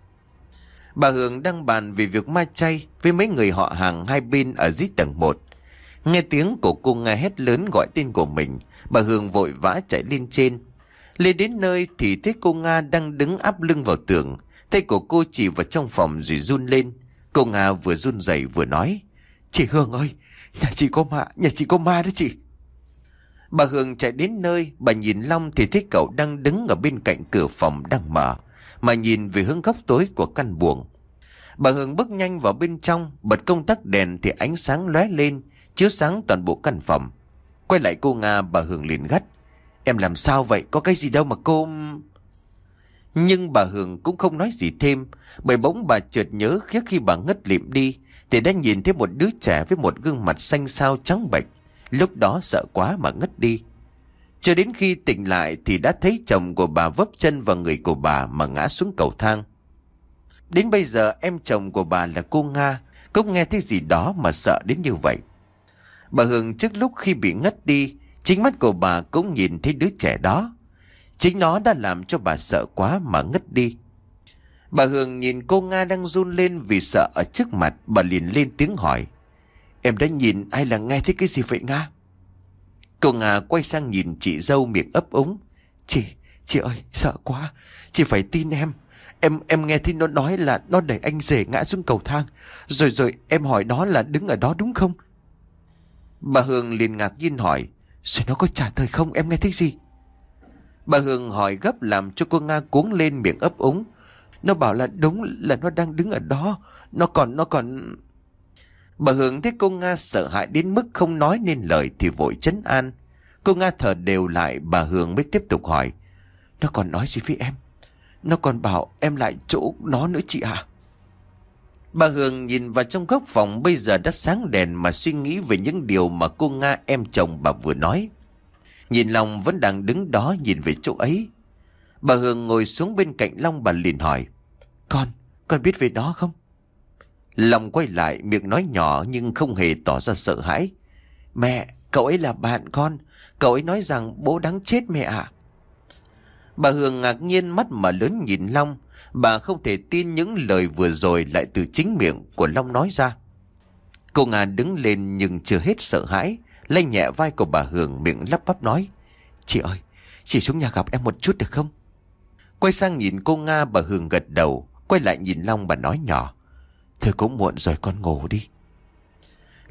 Bà Hương đang bàn về việc ma chay với mấy người họ hàng hai bên ở dưới tầng một. Nghe tiếng của cô Nga hét lớn gọi tên của mình, bà Hương vội vã chạy lên trên. Lên đến nơi thì thấy cô Nga đang đứng áp lưng vào tường. Tay của cô chỉ vào trong phòng rồi run lên. Cô Nga vừa run rẩy vừa nói: Chị Hương ơi, nhà chị có ma, nhà chị có ma đó chị. Bà Hương chạy đến nơi, bà nhìn Long thì thấy cậu đang đứng ở bên cạnh cửa phòng đang mở, mà nhìn về hướng góc tối của căn buồng. Bà Hương bước nhanh vào bên trong, bật công tắc đèn thì ánh sáng lóe lên, chiếu sáng toàn bộ căn phòng. Quay lại cô Nga, bà Hương liền gắt: Em làm sao vậy? Có cái gì đâu mà cô... Nhưng bà Hương cũng không nói gì thêm, bởi bỗng bà chợt nhớ trước khi bà ngất lịm đi thì đã nhìn thấy một đứa trẻ với một gương mặt xanh xao trắng bệch. Lúc đó sợ quá mà ngất đi. Cho đến khi tỉnh lại thì đã thấy chồng của bà vấp chân vào người của bà mà ngã xuống cầu thang. Đến bây giờ em chồng của bà là cô Nga cũng nghe thấy gì đó mà sợ đến như vậy. Bà Hương trước lúc khi bị ngất đi, chính mắt của bà cũng nhìn thấy đứa trẻ đó. Chính nó đã làm cho bà sợ quá mà ngất đi. Bà Hương nhìn cô Nga đang run lên vì sợ ở trước mặt, bà liền lên tiếng hỏi: Em đã nhìn hay là nghe thấy cái gì vậy Nga? Cô Nga quay sang nhìn chị dâu, miệng ấp úng: Chị, chị ơi, sợ quá, chị phải tin em. Em em nghe thấy nó nói là nó đẩy anh rể ngã xuống cầu thang. Rồi rồi em hỏi nó là đứng ở đó đúng không? Bà Hương liền ngạc nhiên hỏi: Rồi nó có trả lời không? Em nghe thấy gì? Bà Hương hỏi gấp làm cho cô Nga cuống lên, miệng ấp úng: Nó bảo là đúng là nó đang đứng ở đó. Nó còn, nó còn... Bà Hương thấy cô Nga sợ hãi đến mức không nói nên lời thì vội trấn an. Cô Nga thở đều lại, bà Hương mới tiếp tục hỏi: Nó còn nói gì với em? Nó còn bảo em lại chỗ nó nữa chị ạ. Bà Hương nhìn vào trong góc phòng bây giờ đã sáng đèn mà suy nghĩ về những điều mà cô Nga em chồng bà vừa nói. Nhìn Long vẫn đang đứng đó nhìn về chỗ ấy. Bà Hương ngồi xuống bên cạnh Long, bà liền hỏi: Con, con biết về nó không? Long quay lại, miệng nói nhỏ nhưng không hề tỏ ra sợ hãi: Mẹ, cậu ấy là bạn con. Cậu ấy nói rằng bố đáng chết mẹ ạ. Bà Hương ngạc nhiên, mắt mở lớn nhìn Long. Bà không thể tin những lời vừa rồi lại từ chính miệng của Long nói ra. Cô Nga đứng lên nhưng chưa hết sợ hãi, lay nhẹ vai của bà Hương, miệng lắp bắp nói: Chị ơi, chị xuống nhà gặp em một chút được không? Quay sang nhìn cô Nga, bà Hương gật đầu. Quay lại nhìn Long, bà nói nhỏ: Thôi cũng muộn rồi, con ngủ đi.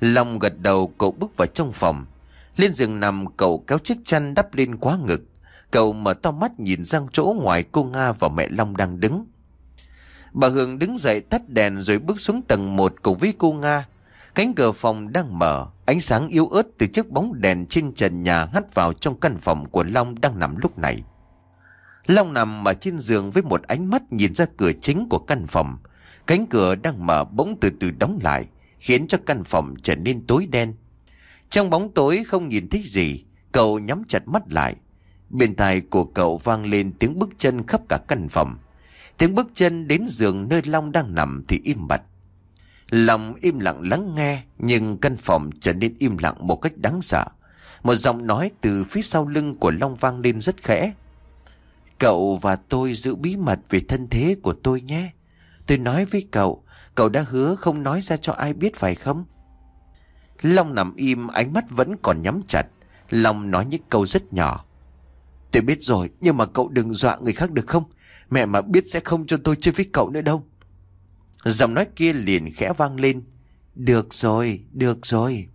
Long gật đầu, cậu bước vào trong phòng. Lên giường nằm, cậu kéo chiếc chăn đắp lên quá ngực. Cậu mở to mắt nhìn sang chỗ ngoài cô Nga và mẹ Long đang đứng. Bà Hường đứng dậy tắt đèn rồi bước xuống tầng một cùng với cô Nga. Cánh cửa phòng đang mở, ánh sáng yếu ớt từ chiếc bóng đèn trên trần nhà hắt vào trong căn phòng của Long đang nằm lúc này. Long nằm ở trên giường với một ánh mắt nhìn ra cửa chính của căn phòng. Cánh cửa đang mở bỗng từ từ đóng lại, khiến cho căn phòng trở nên tối đen. Trong bóng tối không nhìn thấy gì, cậu nhắm chặt mắt lại. Bên tai của cậu vang lên tiếng bước chân khắp cả căn phòng. Tiếng bước chân đến giường nơi Long đang nằm thì im bặt. Long im lặng lắng nghe, nhưng căn phòng trở nên im lặng một cách đáng sợ. Một giọng nói từ phía sau lưng của Long vang lên rất khẽ. Cậu và tôi giữ bí mật về thân thế của tôi nhé. Tôi nói với cậu, cậu đã hứa không nói ra cho ai biết phải không? Long nằm im, ánh mắt vẫn còn nhắm chặt. Long nói những câu rất nhỏ. Tôi biết rồi, nhưng mà cậu đừng dọa người khác được không? Mẹ mà biết sẽ không cho tôi chơi với cậu nữa đâu. Giọng nói kia liền khẽ vang lên. Được rồi, được rồi.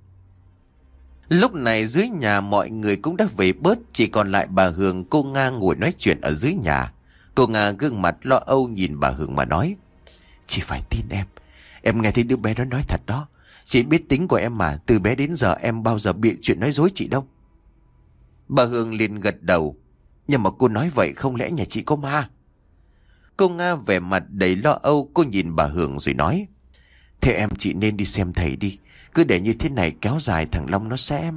Lúc này dưới nhà mọi người cũng đã về bớt, chỉ còn lại bà Hường, cô Nga ngồi nói chuyện ở dưới nhà. Cô Nga gương mặt lo âu nhìn bà Hường mà nói. Chị phải tin em. Em nghe thấy đứa bé đó nói thật đó. Chị biết tính của em mà, từ bé đến giờ em bao giờ bịa chuyện nói dối chị đâu. Bà Hường liền gật đầu. Nhưng mà cô nói vậy không lẽ nhà chị có ma? Cô Nga vẻ mặt đầy lo âu, cô nhìn bà Hường rồi nói. Thế em chị nên đi xem thầy đi. Cứ để như thế này kéo dài thằng Long nó sẽ...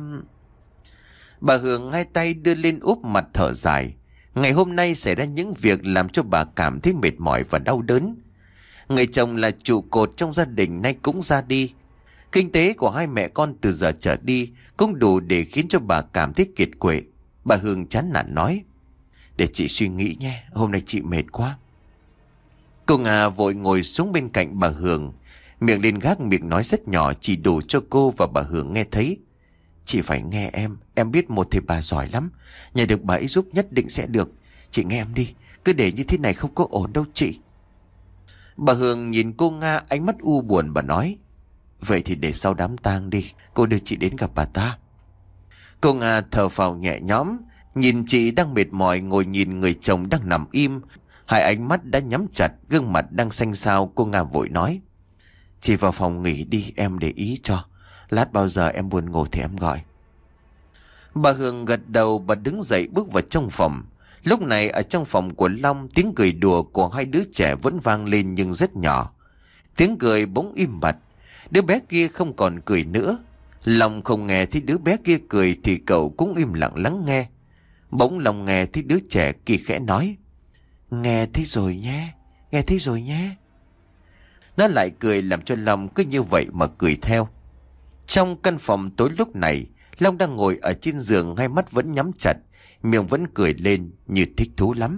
Bà Hường hai tay đưa lên úp mặt thở dài. Ngày hôm nay xảy ra những việc làm cho bà cảm thấy mệt mỏi và đau đớn. Người chồng là trụ cột trong gia đình nay cũng ra đi. Kinh tế của hai mẹ con từ giờ trở đi cũng đủ để khiến cho bà cảm thấy kiệt quệ. Bà Hương chán nản nói. Để chị suy nghĩ nhé, hôm nay chị mệt quá. Cô Nga vội ngồi xuống bên cạnh bà Hương, miệng lên gác, miệng nói rất nhỏ chỉ đủ cho cô và bà Hương nghe thấy. Chị phải nghe em, em biết một thầy bà giỏi lắm, nhờ được bà ấy giúp nhất định sẽ được. Chị nghe em đi, cứ để như thế này không có ổn đâu chị. Bà Hương nhìn cô Nga ánh mắt u buồn, bà nói. Vậy thì để sau đám tang đi, cô đưa chị đến gặp bà ta. Cô Nga thở phào nhẹ nhõm, nhìn chị đang mệt mỏi ngồi nhìn người chồng đang nằm im. Hai ánh mắt đã nhắm chặt, gương mặt đang xanh xao. Cô Nga vội nói. Chị vào phòng nghỉ đi, em để ý cho. Lát bao giờ em buồn ngủ thì em gọi. Bà Hương gật đầu, bà đứng dậy bước vào trong phòng. Lúc này ở trong phòng của Long, tiếng cười đùa của hai đứa trẻ vẫn vang lên nhưng rất nhỏ. Tiếng cười bỗng im bặt. Đứa bé kia không còn cười nữa. Long không nghe thấy đứa bé kia cười thì cậu cũng im lặng lắng nghe. Bỗng Long nghe thấy đứa trẻ kia khẽ nói. Nghe thấy rồi nhé, nghe thấy rồi nhé. Nó lại cười làm cho Long cứ như vậy mà cười theo. Trong căn phòng tối lúc này, Long đang ngồi ở trên giường, hai mắt vẫn nhắm chặt, miệng vẫn cười lên như thích thú lắm.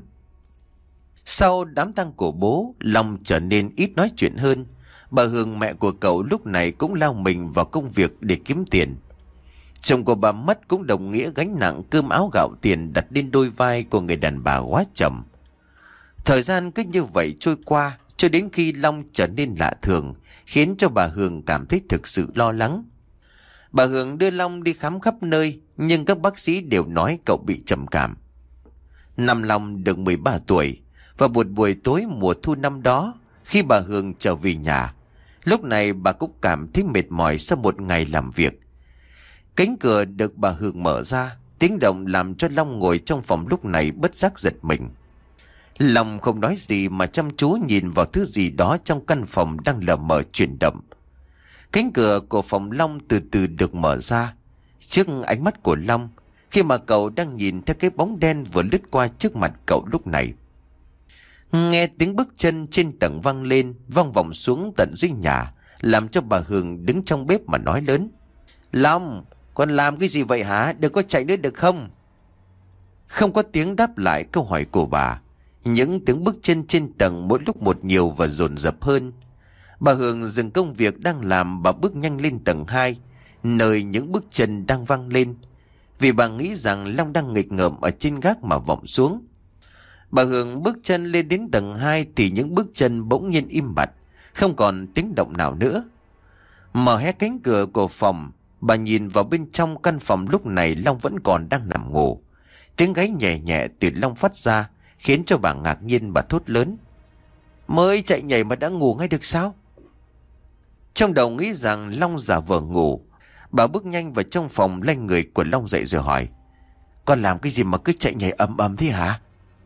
Sau đám tang của bố, Long trở nên ít nói chuyện hơn. Bà Hương, mẹ của cậu, lúc này cũng lao mình vào công việc để kiếm tiền. Chồng của bà mất cũng đồng nghĩa gánh nặng cơm áo gạo tiền đặt lên đôi vai của người đàn bà quá chồng. Thời gian cứ như vậy trôi qua, cho đến khi Long trở nên lạ thường, khiến cho bà Hương cảm thấy thực sự lo lắng. Bà Hương đưa Long đi khám khắp nơi, nhưng các bác sĩ đều nói cậu bị trầm cảm. Năm Long được mười ba tuổi, và một buổi tối mùa thu năm đó, khi bà Hương trở về nhà, lúc này bà cũng cảm thấy mệt mỏi sau một ngày làm việc. Cánh cửa được bà Hương mở ra, tiếng động làm cho Long ngồi trong phòng lúc này bất giác giật mình. Long không nói gì mà chăm chú nhìn vào thứ gì đó trong căn phòng đang lờ mờ chuyển động. Cánh cửa của phòng Long từ từ được mở ra. Trước ánh mắt của Long, khi mà cậu đang nhìn theo cái bóng đen vừa lướt qua trước mặt cậu lúc này. Nghe tiếng bước chân trên tầng vang lên, vang vọng xuống tận dưới nhà, làm cho bà Hương đứng trong bếp mà nói lớn. Long, con làm cái gì vậy hả? Đừng có chạy nữa được không? Không có tiếng đáp lại câu hỏi của bà. Những tiếng bước chân trên tầng mỗi lúc một nhiều và dồn dập hơn. Bà Hương dừng công việc đang làm, bà bước nhanh lên tầng hai, nơi những bước chân đang vang lên. Vì bà nghĩ rằng Long đang nghịch ngợm ở trên gác mà vọng xuống. Bà Hương bước chân lên đến tầng hai thì những bước chân bỗng nhiên im bặt, không còn tiếng động nào nữa. Mở hé cánh cửa của phòng, bà nhìn vào bên trong căn phòng. Lúc này Long vẫn còn đang nằm ngủ. Tiếng gáy nhẹ nhẹ từ Long phát ra, khiến cho bà ngạc nhiên. Bà thốt lớn: mới chạy nhảy mà đã ngủ ngay được sao? Trong đầu nghĩ rằng Long giả vờ ngủ, bà bước nhanh vào trong phòng, lay người của Long dậy rồi hỏi: con làm cái gì mà cứ chạy nhảy ầm ầm thế hả?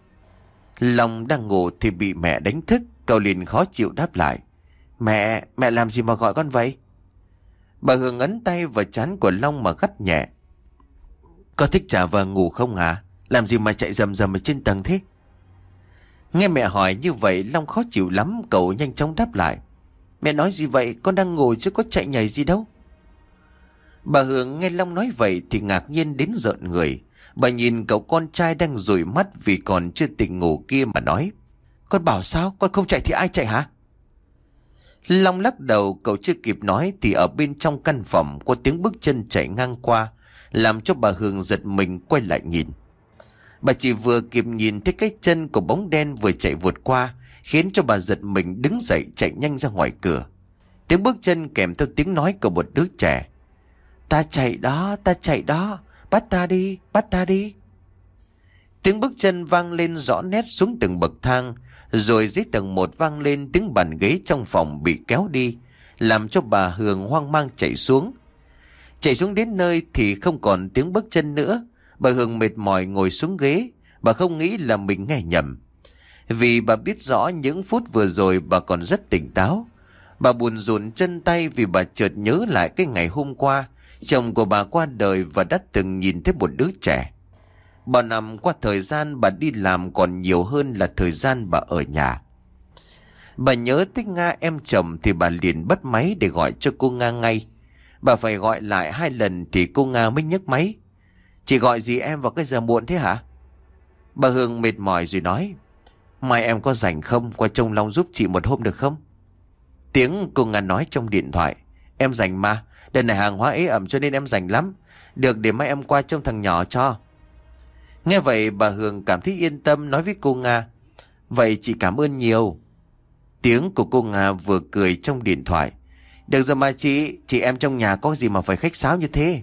Long đang ngủ thì bị mẹ đánh thức. Cậu liền khó chịu đáp lại: Mẹ, mẹ làm gì mà gọi con vậy? Bà Hương ấn tay vào trán của Long mà gắt nhẹ: có thích trả vờ ngủ không hả? Làm gì mà chạy rầm rầm ở trên tầng thế? Nghe mẹ hỏi như vậy, Long khó chịu lắm. Cậu nhanh chóng đáp lại: mẹ nói gì vậy? Con đang ngồi chứ có chạy nhảy gì đâu. Bà Hương nghe Long nói vậy thì ngạc nhiên đến rợn người. Bà nhìn cậu con trai đang dụi mắt vì còn chưa tỉnh ngủ kia mà nói: con bảo sao? Con không chạy thì ai chạy hả? Long lắc đầu. Cậu chưa kịp nói thì ở bên trong căn phòng có tiếng bước chân chạy ngang qua, làm cho bà Hương giật mình quay lại nhìn. Bà chỉ vừa kịp nhìn thấy cái chân của bóng đen vừa chạy vụt qua, khiến cho bà giật mình đứng dậy chạy nhanh ra ngoài cửa. Tiếng bước chân kèm theo tiếng nói của một đứa trẻ: ta chạy đó, ta chạy đó, bắt ta đi, bắt ta đi. Tiếng bước chân vang lên rõ nét xuống từng bậc thang, rồi dưới tầng một vang lên tiếng bàn ghế trong phòng bị kéo đi, làm cho bà Hương hoang mang chạy xuống. Chạy xuống đến nơi thì không còn tiếng bước chân nữa. Bà Hương mệt mỏi ngồi xuống ghế. Bà không nghĩ là mình nghe nhầm, vì bà biết rõ những phút vừa rồi bà còn rất tỉnh táo. Bà buồn rùn chân tay vì bà chợt nhớ lại cái ngày hôm qua chồng của bà qua đời và đã từng nhìn thấy một đứa trẻ. Bà nằm qua thời gian bà đi làm còn nhiều hơn là thời gian bà ở nhà. Bà nhớ tới Nga em chồng thì bà liền bắt máy để gọi cho cô Nga ngay. Bà phải gọi lại hai lần thì cô Nga mới nhấc máy. Chị gọi gì em vào cái giờ muộn thế hả? Bà Hương mệt mỏi rồi nói: mai em có rảnh không, qua trông Long giúp chị một hôm được không? Tiếng cô Nga nói trong điện thoại: em rảnh mà, đợt này hàng hóa ế ẩm cho nên em rảnh lắm. Được, để mai em qua trông thằng nhỏ cho. Nghe vậy bà Hương cảm thấy yên tâm, nói với cô Nga: vậy chị cảm ơn nhiều. Tiếng của cô Nga vừa cười trong điện thoại: được rồi mà chị, chị em trong nhà có gì mà phải khách sáo như thế.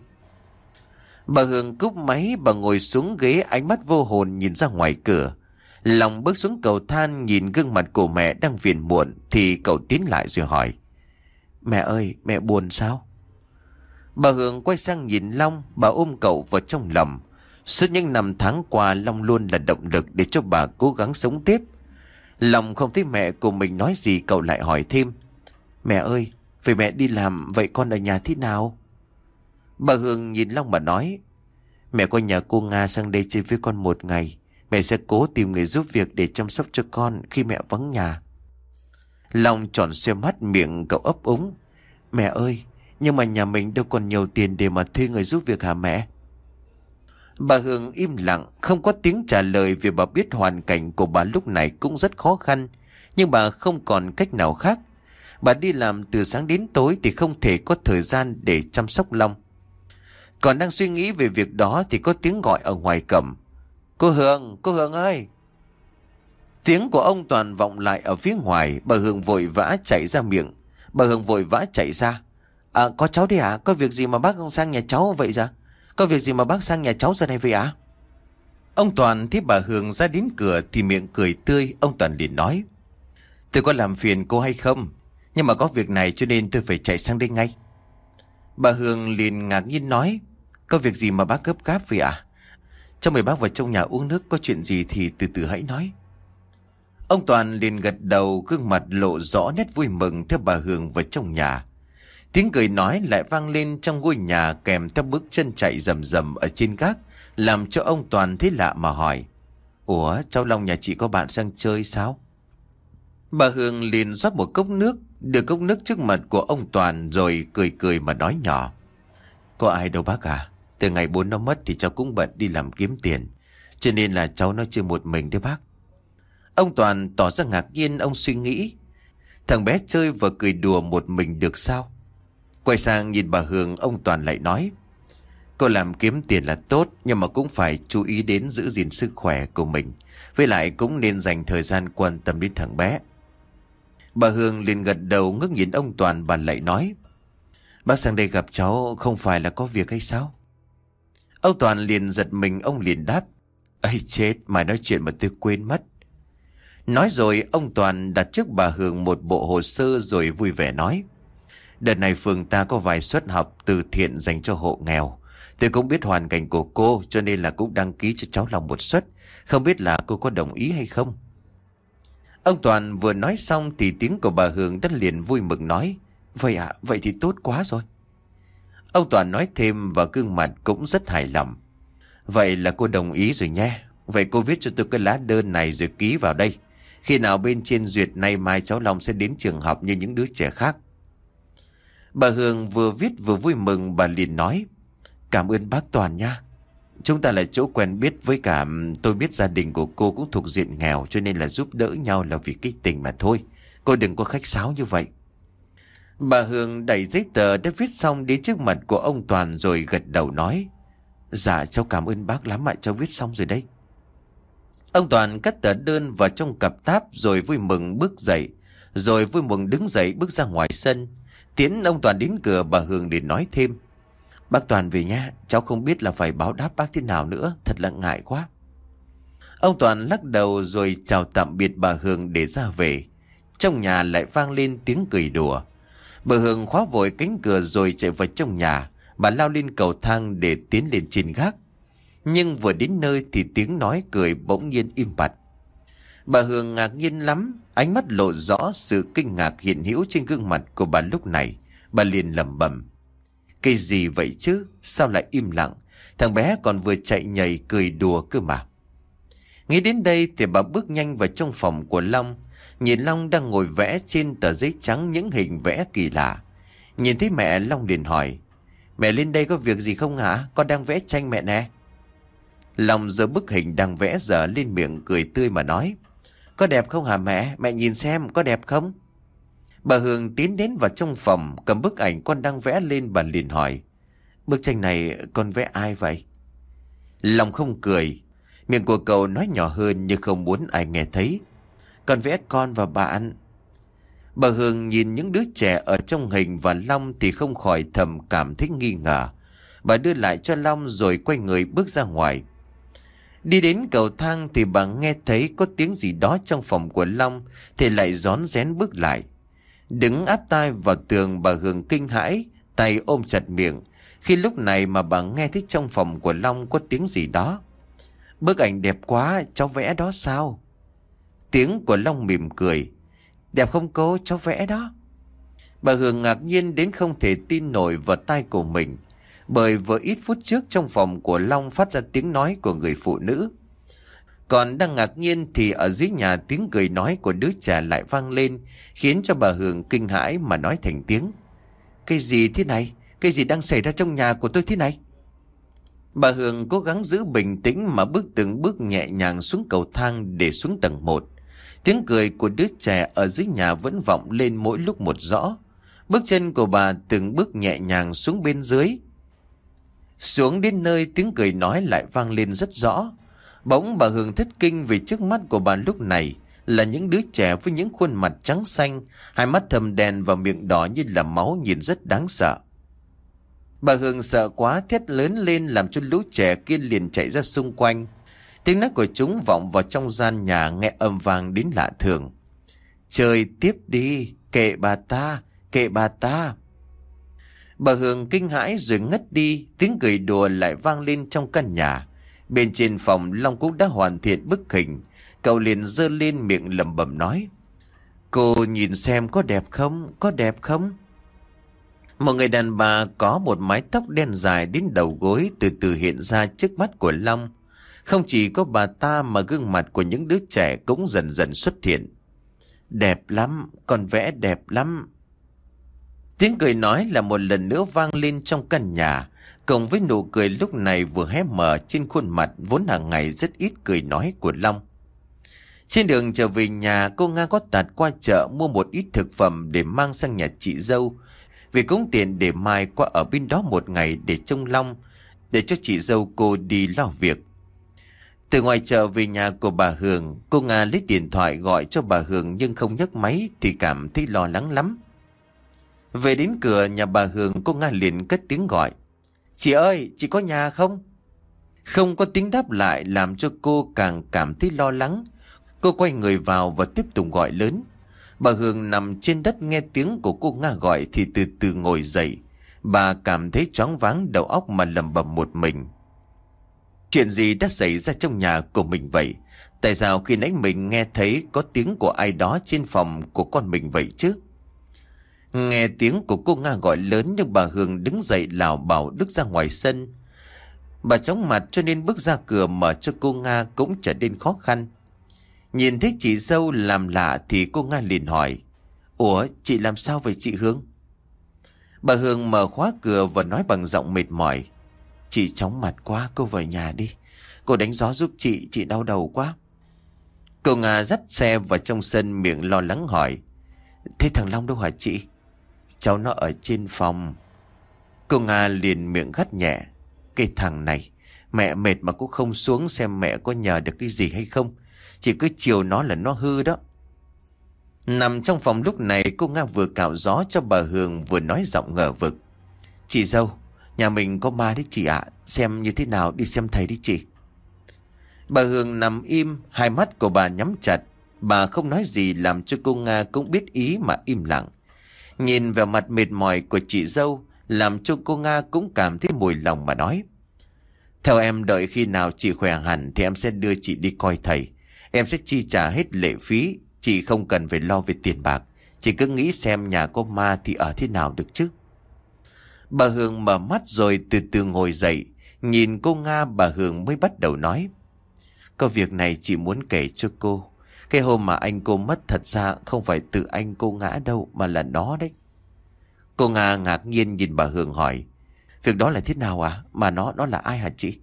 Bà Hương cúp máy, bà ngồi xuống ghế, ánh mắt vô hồn nhìn ra ngoài cửa. Lòng bước xuống cầu thang nhìn gương mặt của mẹ đang phiền muộn thì cậu tiến lại rồi hỏi: mẹ ơi, mẹ buồn sao? Bà Hương quay sang nhìn Long, bà ôm cậu vào trong lòng. Suốt những năm tháng qua, Long luôn là động lực để cho bà cố gắng sống tiếp. Long không thấy mẹ của mình nói gì, cậu lại hỏi thêm: mẹ ơi, vậy mẹ đi làm, vậy con ở nhà thế nào? Bà Hương nhìn Long mà nói: mẹ có nhờ cô Nga sang đây chơi với con một ngày. Mẹ sẽ cố tìm người giúp việc để chăm sóc cho con khi mẹ vắng nhà. Long tròn xoe mắt, miệng cậu ấp úng: mẹ ơi, nhưng mà nhà mình đâu còn nhiều tiền để mà thuê người giúp việc hả mẹ? Bà Hương im lặng, không có tiếng trả lời vì bà biết hoàn cảnh của bà lúc này cũng rất khó khăn. Nhưng bà không còn cách nào khác. Bà đi làm từ sáng đến tối thì không thể có thời gian để chăm sóc Long. Còn đang suy nghĩ về việc đó thì có tiếng gọi ở ngoài cổng: cô Hương, cô Hương ơi! Tiếng của ông Toàn vọng lại ở phía ngoài. Bà Hương vội vã chạy ra miệng. Bà Hương vội vã chạy ra: À, có cháu đi ạ? Có việc gì mà bác sang nhà cháu vậy ra? Có việc gì mà bác sang nhà cháu giờ này vậy ạ? Ông Toàn thấy bà Hương ra đến cửa thì miệng cười tươi. Ông Toàn liền nói: tôi có làm phiền cô hay không? Nhưng mà có việc này cho nên tôi phải chạy sang đây ngay. Bà Hương liền ngạc nhiên nói: có việc gì mà bác gấp gáp vậy ạ? Cho mời bác vào trong nhà uống nước, có chuyện gì thì từ từ hãy nói. Ông Toàn liền gật đầu, gương mặt lộ rõ nét vui mừng theo bà Hương vào trong nhà. Tiếng cười nói lại vang lên trong ngôi nhà kèm theo bước chân chạy rầm rầm ở trên gác, làm cho ông Toàn thấy lạ mà hỏi: ủa, cháu Long nhà chị có bạn sang chơi sao? Bà Hương liền rót một cốc nước, đưa cốc nước trước mặt của ông Toàn rồi cười cười mà nói nhỏ: có ai đâu bác à, từ ngày bố nó mất thì cháu cũng bận đi làm kiếm tiền, cho nên là cháu nó chơi một mình đấy bác. Ông Toàn tỏ ra ngạc nhiên, ông suy nghĩ: thằng bé chơi và cười đùa một mình được sao? Quay sang nhìn bà Hương, ông Toàn lại nói: cô làm kiếm tiền là tốt, nhưng mà cũng phải chú ý đến giữ gìn sức khỏe của mình. Với lại cũng nên dành thời gian quan tâm đến thằng bé. Bà Hương liền gật đầu ngước nhìn ông Toàn, bà lại nói: Bác sang đây gặp cháu không phải là có việc hay sao? Ông Toàn liền giật mình, ông liền đáp. Ây chết, mà nói chuyện mà tôi quên mất. Nói rồi ông Toàn đặt trước bà Hường một bộ hồ sơ rồi vui vẻ nói. Đợt này phường ta có vài suất học từ thiện dành cho hộ nghèo. Tôi cũng biết hoàn cảnh của cô cho nên là cũng đăng ký cho cháu Long một suất. Không biết là cô có đồng ý hay không? Ông Toàn vừa nói xong thì tiếng của bà Hường đã liền vui mừng nói. Vậy ạ, vậy thì tốt quá rồi. Ông Toàn nói thêm và gương mặt cũng rất hài lòng. Vậy là cô đồng ý rồi nhé. Vậy cô viết cho tôi cái lá đơn này rồi ký vào đây. Khi nào bên trên duyệt nay mai cháu Long sẽ đến trường học như những đứa trẻ khác. Bà Hương vừa viết vừa vui mừng, bà liền nói. Cảm ơn bác Toàn nha. Chúng ta là chỗ quen biết, với cả tôi biết gia đình của cô cũng thuộc diện nghèo cho nên là giúp đỡ nhau là vì cái tình mà thôi. Cô đừng có khách sáo như vậy. Bà Hương đẩy giấy tờ đã viết xong đến trước mặt của ông Toàn rồi gật đầu nói. Dạ cháu cảm ơn bác lắm ạ, cháu viết xong rồi đấy. Ông Toàn cất tờ đơn vào trong cặp táp rồi vui mừng bước dậy. Rồi vui mừng đứng dậy bước ra ngoài sân. Tiến ông Toàn đến cửa, bà Hương để nói thêm. Bác Toàn về nha, cháu không biết là phải báo đáp bác thế nào nữa, thật là ngại quá. Ông Toàn lắc đầu rồi chào tạm biệt bà Hương để ra về. Trong nhà lại vang lên tiếng cười đùa. Bà Hương khóa vội cánh cửa rồi chạy vào trong nhà. Bà lao lên cầu thang để tiến lên trên gác. Nhưng vừa đến nơi thì tiếng nói cười bỗng nhiên im bặt. Bà Hương ngạc nhiên lắm, ánh mắt lộ rõ sự kinh ngạc hiện hữu trên gương mặt của bà lúc này. Bà liền lẩm bẩm. Cái gì vậy chứ? Sao lại im lặng? Thằng bé còn vừa chạy nhảy cười đùa cơ mà. Nghĩ đến đây thì bà bước nhanh vào trong phòng của Long. Nhìn Long đang ngồi vẽ trên tờ giấy trắng những hình vẽ kỳ lạ. Nhìn thấy mẹ, Long liền hỏi. Mẹ lên đây có việc gì không hả? Con đang vẽ tranh mẹ nè. Long giơ bức hình đang vẽ dở lên miệng cười tươi mà nói. Có đẹp không hả mẹ? Mẹ nhìn xem có đẹp không? Bà Hương tiến đến vào trong phòng, cầm bức ảnh con đang vẽ lên, bà liền hỏi. Bức tranh này con vẽ ai vậy? Long không cười. Miệng của cậu nói nhỏ hơn nhưng không muốn ai nghe thấy. Con vẽ con và bạn. Bà Hương nhìn những đứa trẻ ở trong hình và Long thì không khỏi thầm cảm thấy nghi ngờ. Bà đưa lại cho Long rồi quay người bước ra ngoài. Đi đến cầu thang thì bà nghe thấy có tiếng gì đó trong phòng của Long thì lại rón rén bước lại. Đứng áp tai vào tường, bà Hương kinh hãi, tay ôm chặt miệng. Khi lúc này mà bà nghe thấy trong phòng của Long có tiếng gì đó. Bức ảnh đẹp quá, cháu vẽ đó sao? Tiếng của Long mỉm cười. Đẹp không cô, cháu vẽ đó. Bà Hương ngạc nhiên đến không thể tin nổi vào tai của mình. Bởi vừa ít phút trước trong phòng của Long phát ra tiếng nói của người phụ nữ. Còn đang ngạc nhiên thì ở dưới nhà tiếng cười nói của đứa trẻ lại vang lên, khiến cho bà Hương kinh hãi mà nói thành tiếng. Cái gì thế này? Cái gì đang xảy ra trong nhà của tôi thế này? Bà Hương cố gắng giữ bình tĩnh mà bước từng bước nhẹ nhàng xuống cầu thang để xuống tầng một. Tiếng cười của đứa trẻ ở dưới nhà vẫn vọng lên mỗi lúc một rõ. Bước chân của bà từng bước nhẹ nhàng xuống bên dưới. Xuống đến nơi tiếng cười nói lại vang lên rất rõ. Bỗng bà Hương thất kinh vì trước mắt của bà lúc này là những đứa trẻ với những khuôn mặt trắng xanh, hai mắt thâm đen và miệng đỏ như là máu, nhìn rất đáng sợ. Bà Hương sợ quá thét lớn lên làm cho lũ trẻ kia liền chạy ra xung quanh. Tiếng nói của chúng vọng vào trong gian nhà nghe âm vang đến lạ thường. Chơi tiếp đi, kệ bà ta, kệ bà ta. Bà Hương kinh hãi rồi ngất đi, tiếng cười đùa lại vang lên trong căn nhà. Bên trên phòng Long cũng đã hoàn thiện bức hình. Cậu liền giơ lên miệng lẩm bẩm nói. Cô nhìn xem có đẹp không, có đẹp không? Một người đàn bà có một mái tóc đen dài đến đầu gối từ từ hiện ra trước mắt của Long. Không chỉ có bà ta mà gương mặt của những đứa trẻ cũng dần dần xuất hiện. Đẹp lắm, con vẽ đẹp lắm. Tiếng cười nói là một lần nữa vang lên trong căn nhà, cộng với nụ cười lúc này vừa hé mở trên khuôn mặt vốn hàng ngày rất ít cười nói của Long. Trên đường trở về nhà, cô Nga có tạt qua chợ mua một ít thực phẩm để mang sang nhà chị dâu, vì cũng tiền để mai qua ở bên đó một ngày để trông Long, để cho chị dâu cô đi lo việc. Từ ngoài chợ về nhà của bà Hương, cô Nga lấy điện thoại gọi cho bà Hương nhưng không nhấc máy thì cảm thấy lo lắng lắm. Về đến cửa nhà bà Hường, cô Nga liền cất tiếng gọi. Chị ơi, chị có nhà không? Không có tiếng đáp lại làm cho cô càng cảm thấy lo lắng. Cô quay người vào và tiếp tục gọi lớn. Bà Hường nằm trên đất nghe tiếng của cô Nga gọi thì từ từ ngồi dậy. Bà cảm thấy choáng váng đầu óc mà lẩm bẩm một mình. Chuyện gì đã xảy ra trong nhà của mình vậy? Tại sao khi nãy mình nghe thấy có tiếng của ai đó trên phòng của con mình vậy chứ? Nghe tiếng của cô Nga gọi lớn nhưng bà Hường đứng dậy lảo bảo bước ra ngoài sân. Bà chóng mặt cho nên bước ra cửa mở cho cô Nga cũng trở nên khó khăn. Nhìn thấy chị dâu làm lạ thì cô Nga liền hỏi. Ủa, chị làm sao vậy chị Hương? Bà Hương mở khóa cửa và nói bằng giọng mệt mỏi. Chị chóng mặt quá, cô về nhà đi. Cô đánh gió giúp chị, chị đau đầu quá. Cô Nga dắt xe vào trong sân, miệng lo lắng hỏi. Thế thằng Long đâu hả chị? Cháu nó ở trên phòng. Cô Nga liền miệng gắt nhẹ. Cái thằng này, mẹ mệt mà cũng không xuống xem mẹ có nhờ được cái gì hay không. Chỉ cứ chiều nó là nó hư đó. Nằm trong phòng lúc này, cô Nga vừa cạo gió cho bà Hương vừa nói giọng ngờ vực. Chị dâu, nhà mình có ma đấy chị ạ. À. Xem như thế nào, đi xem thầy đi chị. Bà Hương nằm im, hai mắt của bà nhắm chặt. Bà không nói gì làm cho cô Nga cũng biết ý mà im lặng. Nhìn vào mặt mệt mỏi của chị dâu làm cho cô Nga cũng cảm thấy mùi lòng mà nói. Theo em, đợi khi nào chị khỏe hẳn thì em sẽ đưa chị đi coi thầy. Em sẽ chi trả hết lệ phí. Chị không cần phải lo về tiền bạc. Chị cứ nghĩ xem nhà có ma thì ở thế nào được chứ. Bà Hương mở mắt rồi từ từ ngồi dậy. Nhìn cô Nga, bà Hương mới bắt đầu nói. Có việc này chị muốn kể cho cô. Cái hôm mà anh cô mất thật ra không phải tự anh cô ngã đâu, mà là nó đấy. Cô Nga ngạc nhiên nhìn bà Hương hỏi. Việc đó là thế nào à? Mà nó, nó là ai hả chị?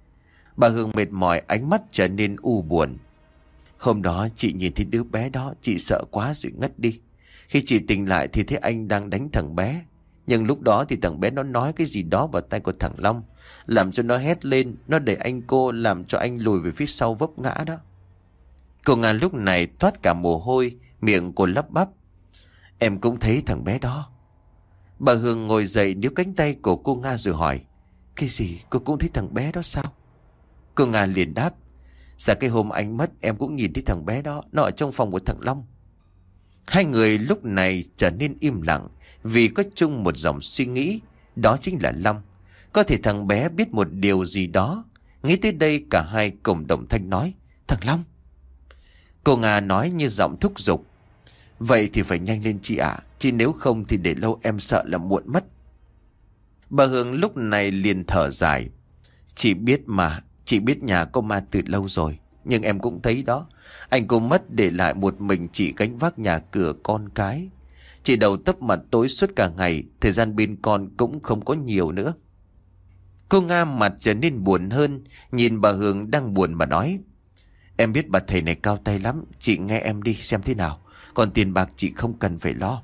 Bà Hương mệt mỏi, ánh mắt trở nên u buồn. Hôm đó chị nhìn thấy đứa bé đó, chị sợ quá rồi ngất đi. Khi chị tỉnh lại thì thấy anh đang đánh thằng bé. Nhưng lúc đó thì thằng bé nó nói cái gì đó vào tay của thằng Long, làm cho nó hét lên. Nó đẩy anh cô, làm cho anh lùi về phía sau vấp ngã đó. Cô Nga lúc này thoát cả mồ hôi, miệng cô lắp bắp. Em cũng thấy thằng bé đó. Bà Hương ngồi dậy níu cánh tay của cô Nga rồi hỏi. Cái gì? Cô cũng thấy thằng bé đó sao? Cô Nga liền đáp. Dạ cái hôm anh mất em cũng nhìn thấy thằng bé đó. Nó ở trong phòng của thằng Long. Hai người lúc này trở nên im lặng vì có chung một dòng suy nghĩ. Đó chính là Long. Có thể thằng bé biết một điều gì đó. Nghĩ tới đây cả hai cùng đồng thanh nói. Thằng Long. Cô Nga nói như giọng thúc giục. Vậy thì phải nhanh lên chị ạ. À. Chứ nếu không thì để lâu em sợ là muộn mất. Bà Hương lúc này liền thở dài. Chị biết mà. Chị biết nhà có ma từ lâu rồi. Nhưng em cũng thấy đó. Anh cô mất để lại một mình chị gánh vác nhà cửa con cái. Chị đầu tấp mặt tối suốt cả ngày. Thời gian bên con cũng không có nhiều nữa. Cô Nga mặt trở nên buồn hơn. Nhìn bà Hương đang buồn mà nói. Em biết bà thầy này cao tay lắm. Chị nghe em đi xem thế nào. Còn tiền bạc chị không cần phải lo.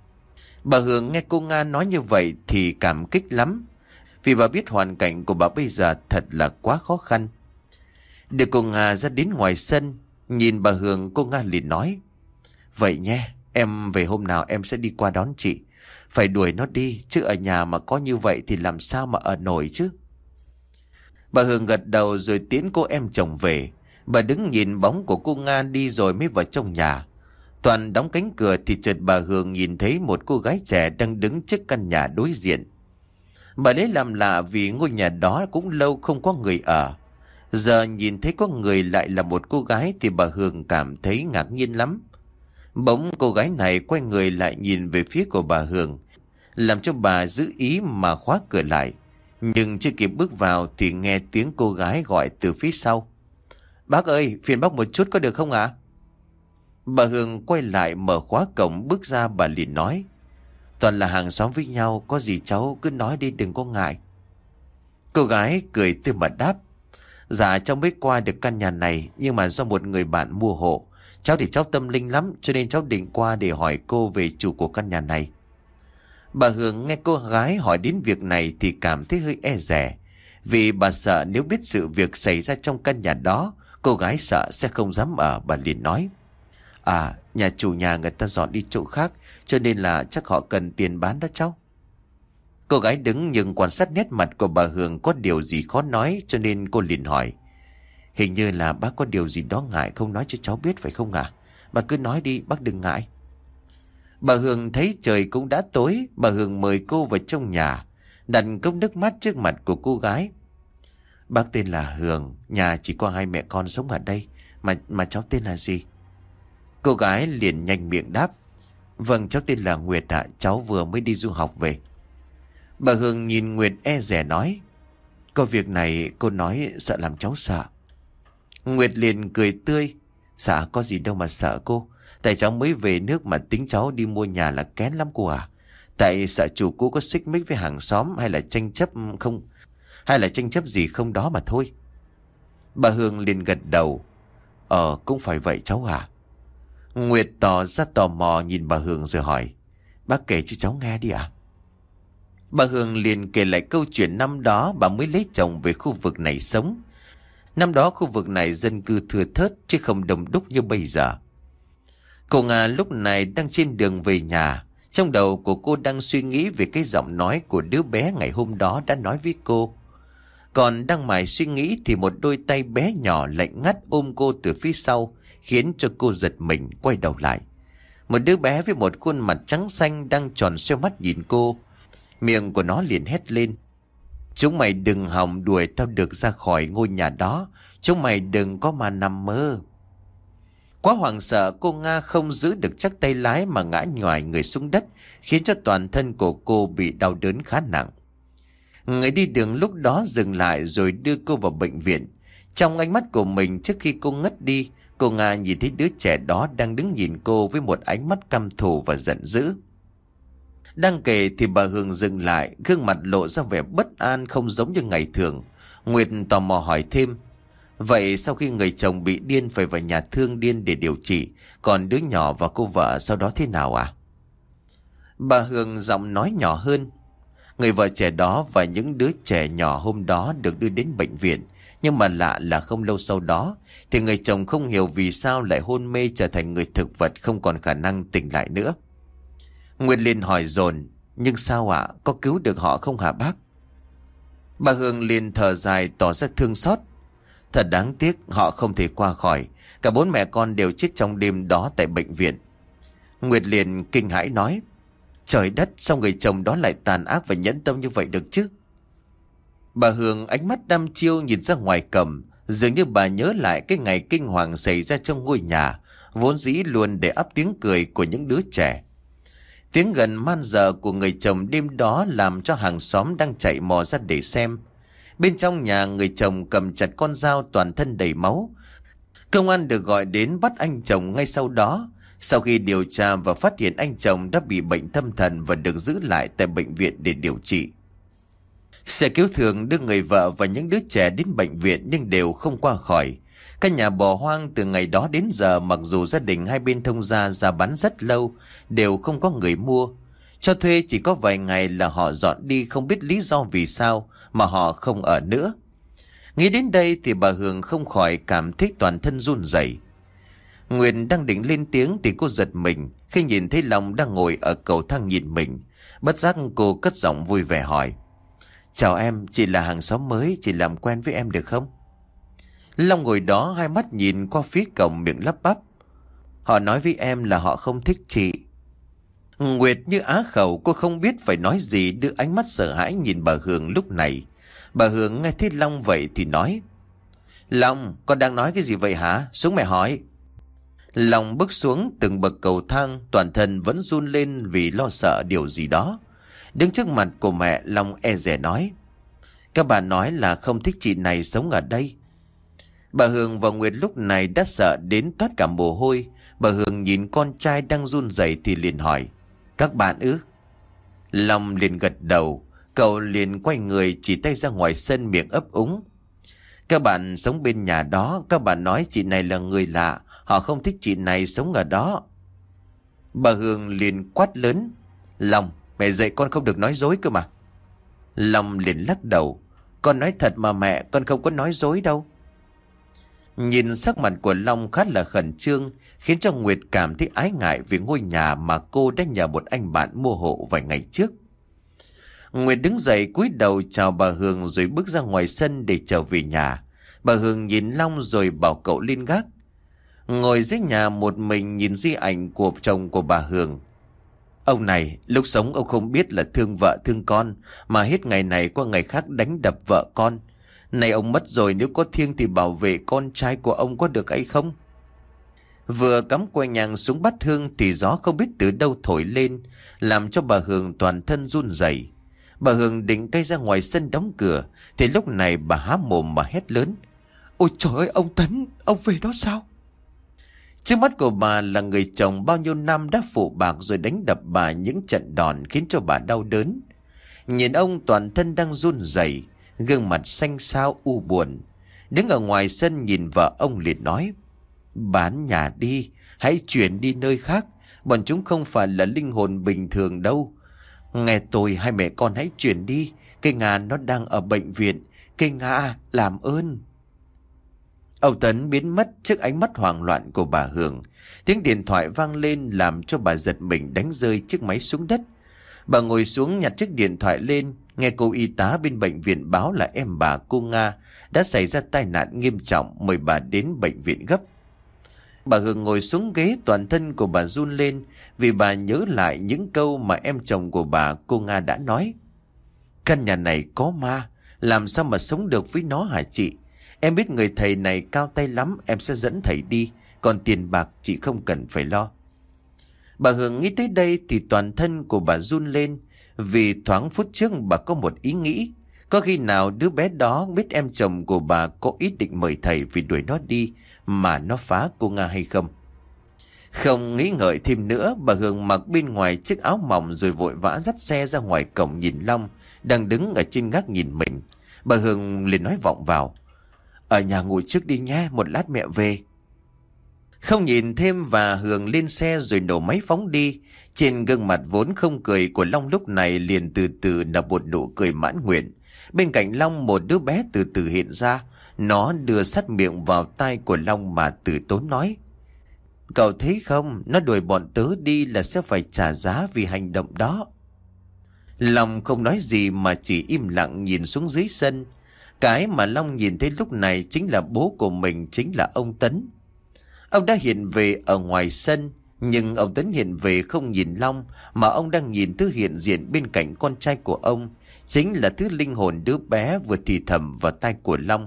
Bà Hương nghe cô Nga nói như vậy thì cảm kích lắm. Vì bà biết hoàn cảnh của bà bây giờ thật là quá khó khăn. Đưa cô Nga ra đến ngoài sân. Nhìn bà Hương, cô Nga liền nói. Vậy nhé, em về hôm nào em sẽ đi qua đón chị. Phải đuổi nó đi. Chứ ở nhà mà có như vậy thì làm sao mà ở nổi chứ. Bà Hương gật đầu rồi tiễn cô em chồng về. Bà đứng nhìn bóng của cô Nga đi rồi mới vào trong nhà. Toàn đóng cánh cửa thì chợt bà Hương nhìn thấy một cô gái trẻ đang đứng trước căn nhà đối diện. Bà lấy làm lạ vì ngôi nhà đó cũng lâu không có người ở. Giờ nhìn thấy có người lại là một cô gái thì bà Hương cảm thấy ngạc nhiên lắm. Bỗng cô gái này quay người lại nhìn về phía của bà Hương, làm cho bà giữ ý mà khóa cửa lại. Nhưng chưa kịp bước vào thì nghe tiếng cô gái gọi từ phía sau. Bác ơi, phiền bác một chút có được không ạ? Bà Hương quay lại mở khóa cổng bước ra, bà liền nói. Toàn là hàng xóm với nhau, có gì cháu cứ nói đi đừng có ngại. Cô gái cười tươi mà đáp. Dạ cháu mới qua được căn nhà này, nhưng mà do một người bạn mua hộ. Cháu thì cháu tâm linh lắm, cho nên cháu định qua để hỏi cô về chủ của căn nhà này. Bà Hương nghe cô gái hỏi đến việc này thì cảm thấy hơi e dè. Vì bà sợ nếu biết sự việc xảy ra trong căn nhà đó, cô gái sợ sẽ không dám ở. Bà liền nói. À, nhà chủ nhà người ta dọn đi chỗ khác, cho nên là chắc họ cần tiền bán đó cháu. Cô gái đứng nhưng quan sát nét mặt của bà Hường có điều gì khó nói, cho nên cô liền hỏi. Hình như là bác có điều gì đó ngại không nói cho cháu biết phải không ạ? À? Bà cứ nói đi, bác đừng ngại. Bà Hường thấy trời cũng đã tối, bà Hường mời cô vào trong nhà, đặt cốc nước mát trước mặt của cô gái. Bác tên là Hường, nhà chỉ có hai mẹ con sống ở đây, mà mà cháu tên là gì? Cô gái liền nhanh miệng đáp. Vâng, cháu tên là Nguyệt ạ, cháu vừa mới đi du học về. Bà Hường nhìn Nguyệt e dè nói. Có việc này cô nói sợ làm cháu sợ. Nguyệt liền cười tươi. Dạ có gì đâu mà sợ cô. Tại cháu mới về nước mà tính cháu đi mua nhà là kén lắm cô à. Tại sợ chủ cũ có xích mích với hàng xóm hay là tranh chấp không, hay là tranh chấp gì không đó mà thôi. Bà Hương liền gật đầu. Ờ cũng phải vậy cháu à. Nguyệt tỏ ra tò mò nhìn bà Hương rồi hỏi. Bác kể cho cháu nghe đi ạ. À? Bà Hương liền kể lại câu chuyện năm đó bà mới lấy chồng về khu vực này sống. Năm đó khu vực này dân cư thưa thớt chứ không đông đúc như bây giờ. Cô Nga lúc này đang trên đường về nhà. Trong đầu của cô đang suy nghĩ về cái giọng nói của đứa bé ngày hôm đó đã nói với cô. Còn đang mải suy nghĩ thì một đôi tay bé nhỏ lạnh ngắt ôm cô từ phía sau, khiến cho cô giật mình quay đầu lại. Một đứa bé với một khuôn mặt trắng xanh đang tròn xoe mắt nhìn cô. Miệng của nó liền hét lên. Chúng mày đừng hòng đuổi tao được ra khỏi ngôi nhà đó. Chúng mày đừng có mà nằm mơ. Quá hoảng sợ, cô Nga không giữ được chắc tay lái mà ngã nhoài người xuống đất, khiến cho toàn thân của cô bị đau đớn khá nặng. Người đi đường lúc đó dừng lại rồi đưa cô vào bệnh viện. Trong ánh mắt của mình trước khi cô ngất đi, cô Nga nhìn thấy đứa trẻ đó đang đứng nhìn cô với một ánh mắt căm thù và giận dữ. Đang kể thì bà Hương dừng lại, gương mặt lộ ra vẻ bất an không giống như ngày thường. Nguyệt tò mò hỏi thêm. Vậy sau khi người chồng bị điên phải vào nhà thương điên để điều trị, còn đứa nhỏ và cô vợ sau đó thế nào à? Bà Hương giọng nói nhỏ hơn. Người vợ trẻ đó và những đứa trẻ nhỏ hôm đó được đưa đến bệnh viện. Nhưng mà lạ là không lâu sau đó thì người chồng không hiểu vì sao lại hôn mê trở thành người thực vật, không còn khả năng tỉnh lại nữa. Nguyệt liền hỏi dồn. Nhưng sao ạ? À? Có cứu được họ không hả bác? Bà Hương liền thở dài tỏ ra thương xót. Thật đáng tiếc, họ không thể qua khỏi. Cả bốn mẹ con đều chết trong đêm đó tại bệnh viện. Nguyệt liền kinh hãi nói. Trời đất, sao người chồng đó lại tàn ác và nhẫn tâm như vậy được chứ? Bà Hương ánh mắt đăm chiêu nhìn ra ngoài cổng, dường như bà nhớ lại cái ngày kinh hoàng xảy ra trong ngôi nhà, vốn dĩ luôn để ắp tiếng cười của những đứa trẻ. Tiếng gần man dợ của người chồng đêm đó làm cho hàng xóm đang chạy mò ra để xem. Bên trong nhà, người chồng cầm chặt con dao toàn thân đầy máu. Công an được gọi đến bắt anh chồng ngay sau đó. Sau khi điều tra và phát hiện anh chồng đã bị bệnh tâm thần và được giữ lại tại bệnh viện để điều trị. Xe cứu thương đưa người vợ và những đứa trẻ đến bệnh viện nhưng đều không qua khỏi. Căn nhà bỏ hoang từ ngày đó đến giờ, mặc dù gia đình hai bên thông gia ra bán rất lâu, đều không có người mua. Cho thuê chỉ có vài ngày là họ dọn đi, không biết lý do vì sao mà họ không ở nữa. Nghĩ đến đây thì bà Hương không khỏi cảm thấy toàn thân run rẩy. Nguyệt đang định lên tiếng thì cô giật mình khi nhìn thấy Long đang ngồi ở cầu thang nhìn mình. Bất giác cô cất giọng vui vẻ hỏi. Chào em, chị là hàng xóm mới, chị làm quen với em được không? Long ngồi đó hai mắt nhìn qua phía cổng, miệng lắp bắp. Họ nói với em là họ không thích chị. Nguyệt như á khẩu, cô không biết phải nói gì, đưa ánh mắt sợ hãi nhìn bà Hương lúc này. Bà Hương nghe thấy Long vậy thì nói. Long, con đang nói cái gì vậy hả? Xuống mẹ hỏi. Long bước xuống từng bậc cầu thang, toàn thân vẫn run lên vì lo sợ điều gì đó. Đứng trước mặt của mẹ, Long e dè nói. Các bạn nói là không thích chị này sống ở đây. Bà Hương và Nguyệt lúc này đã sợ đến toát cả mồ hôi. Bà Hương nhìn con trai đang run rẩy thì liền hỏi. Các bạn ư? Long liền gật đầu. Cậu liền quay người chỉ tay ra ngoài sân, miệng ấp úng. Các bạn sống bên nhà đó, các bạn nói chị này là người lạ, họ không thích chị này sống ở đó. Bà Hương liền quát lớn. Long, mẹ dạy con không được nói dối cơ mà. Long liền lắc đầu. Con nói thật mà mẹ, con không có nói dối đâu. Nhìn sắc mặt của Long khá là khẩn trương, khiến cho Nguyệt cảm thấy ái ngại vì ngôi nhà mà cô đã nhờ một anh bạn mua hộ vài ngày trước. Nguyệt đứng dậy cúi đầu chào bà Hường rồi bước ra ngoài sân để trở về nhà. Bà Hường nhìn Long rồi bảo cậu lên gác. Ngồi dưới nhà một mình nhìn di ảnh của chồng của bà Hường. Ông này, lúc sống ông không biết là thương vợ thương con, mà hết ngày này qua ngày khác đánh đập vợ con. Này ông mất rồi, nếu có thiêng thì bảo vệ con trai của ông có được hay không? Vừa cắm que nhang xuống bát hương thì gió không biết từ đâu thổi lên, làm cho bà Hường toàn thân run rẩy. Bà Hường định cây ra ngoài sân đóng cửa, thì lúc này bà há mồm mà hét lớn. Ôi trời ơi, ông Tấn, ông về đó sao? Trước mắt của bà là người chồng bao nhiêu năm đã phụ bạc rồi đánh đập bà những trận đòn khiến cho bà đau đớn. Nhìn ông toàn thân đang run rẩy, gương mặt xanh xao u buồn. Đứng ở ngoài sân nhìn vợ ông liền nói. Bán nhà đi, hãy chuyển đi nơi khác. Bọn chúng không phải là linh hồn bình thường đâu. Nghe tôi, hai mẹ con hãy chuyển đi. Cây Nga nó đang ở bệnh viện. Cây Nga, làm ơn. Ông Tấn biến mất trước ánh mắt hoảng loạn của bà Hường. Tiếng điện thoại vang lên làm cho bà giật mình đánh rơi chiếc máy xuống đất. Bà ngồi xuống nhặt chiếc điện thoại lên, nghe cô y tá bên bệnh viện báo là em bà cô Nga đã xảy ra tai nạn nghiêm trọng, mời bà đến bệnh viện gấp. Bà Hường ngồi xuống ghế, toàn thân của bà run lên vì bà nhớ lại những câu mà em chồng của bà cô Nga đã nói. Căn nhà này có ma, làm sao mà sống được với nó hả chị? Em biết người thầy này cao tay lắm, em sẽ dẫn thầy đi, còn tiền bạc chị không cần phải lo. Bà Hường nghĩ tới đây thì toàn thân của bà run lên, vì thoáng phút trước bà có một ý nghĩ. Có khi nào đứa bé đó biết em chồng của bà có ý định mời thầy vì đuổi nó đi mà nó phá cô Nga hay không? Không nghĩ ngợi thêm nữa, bà Hường mặc bên ngoài chiếc áo mỏng rồi vội vã dắt xe ra ngoài cổng nhìn Long đang đứng ở trên gác nhìn mình. Bà Hường liền nói vọng vào. Ở nhà ngủ trước đi nhé, một lát mẹ về. Không nhìn thêm và Hường lên xe rồi nổ máy phóng đi. Trên gương mặt vốn không cười của Long lúc này liền từ từ nở một nụ cười mãn nguyện. Bên cạnh Long một đứa bé từ từ hiện ra. Nó đưa sát miệng vào tai của Long mà từ tốn nói. Cậu thấy không, nó đuổi bọn tớ đi là sẽ phải trả giá vì hành động đó. Long không nói gì mà chỉ im lặng nhìn xuống dưới sân. Cái mà Long nhìn thấy lúc này chính là bố của mình, chính là ông Tấn. Ông đã hiện về ở ngoài sân, nhưng ông Tấn hiện về không nhìn Long, mà ông đang nhìn thứ hiện diện bên cạnh con trai của ông, chính là thứ linh hồn đứa bé vừa thì thầm vào tai của Long.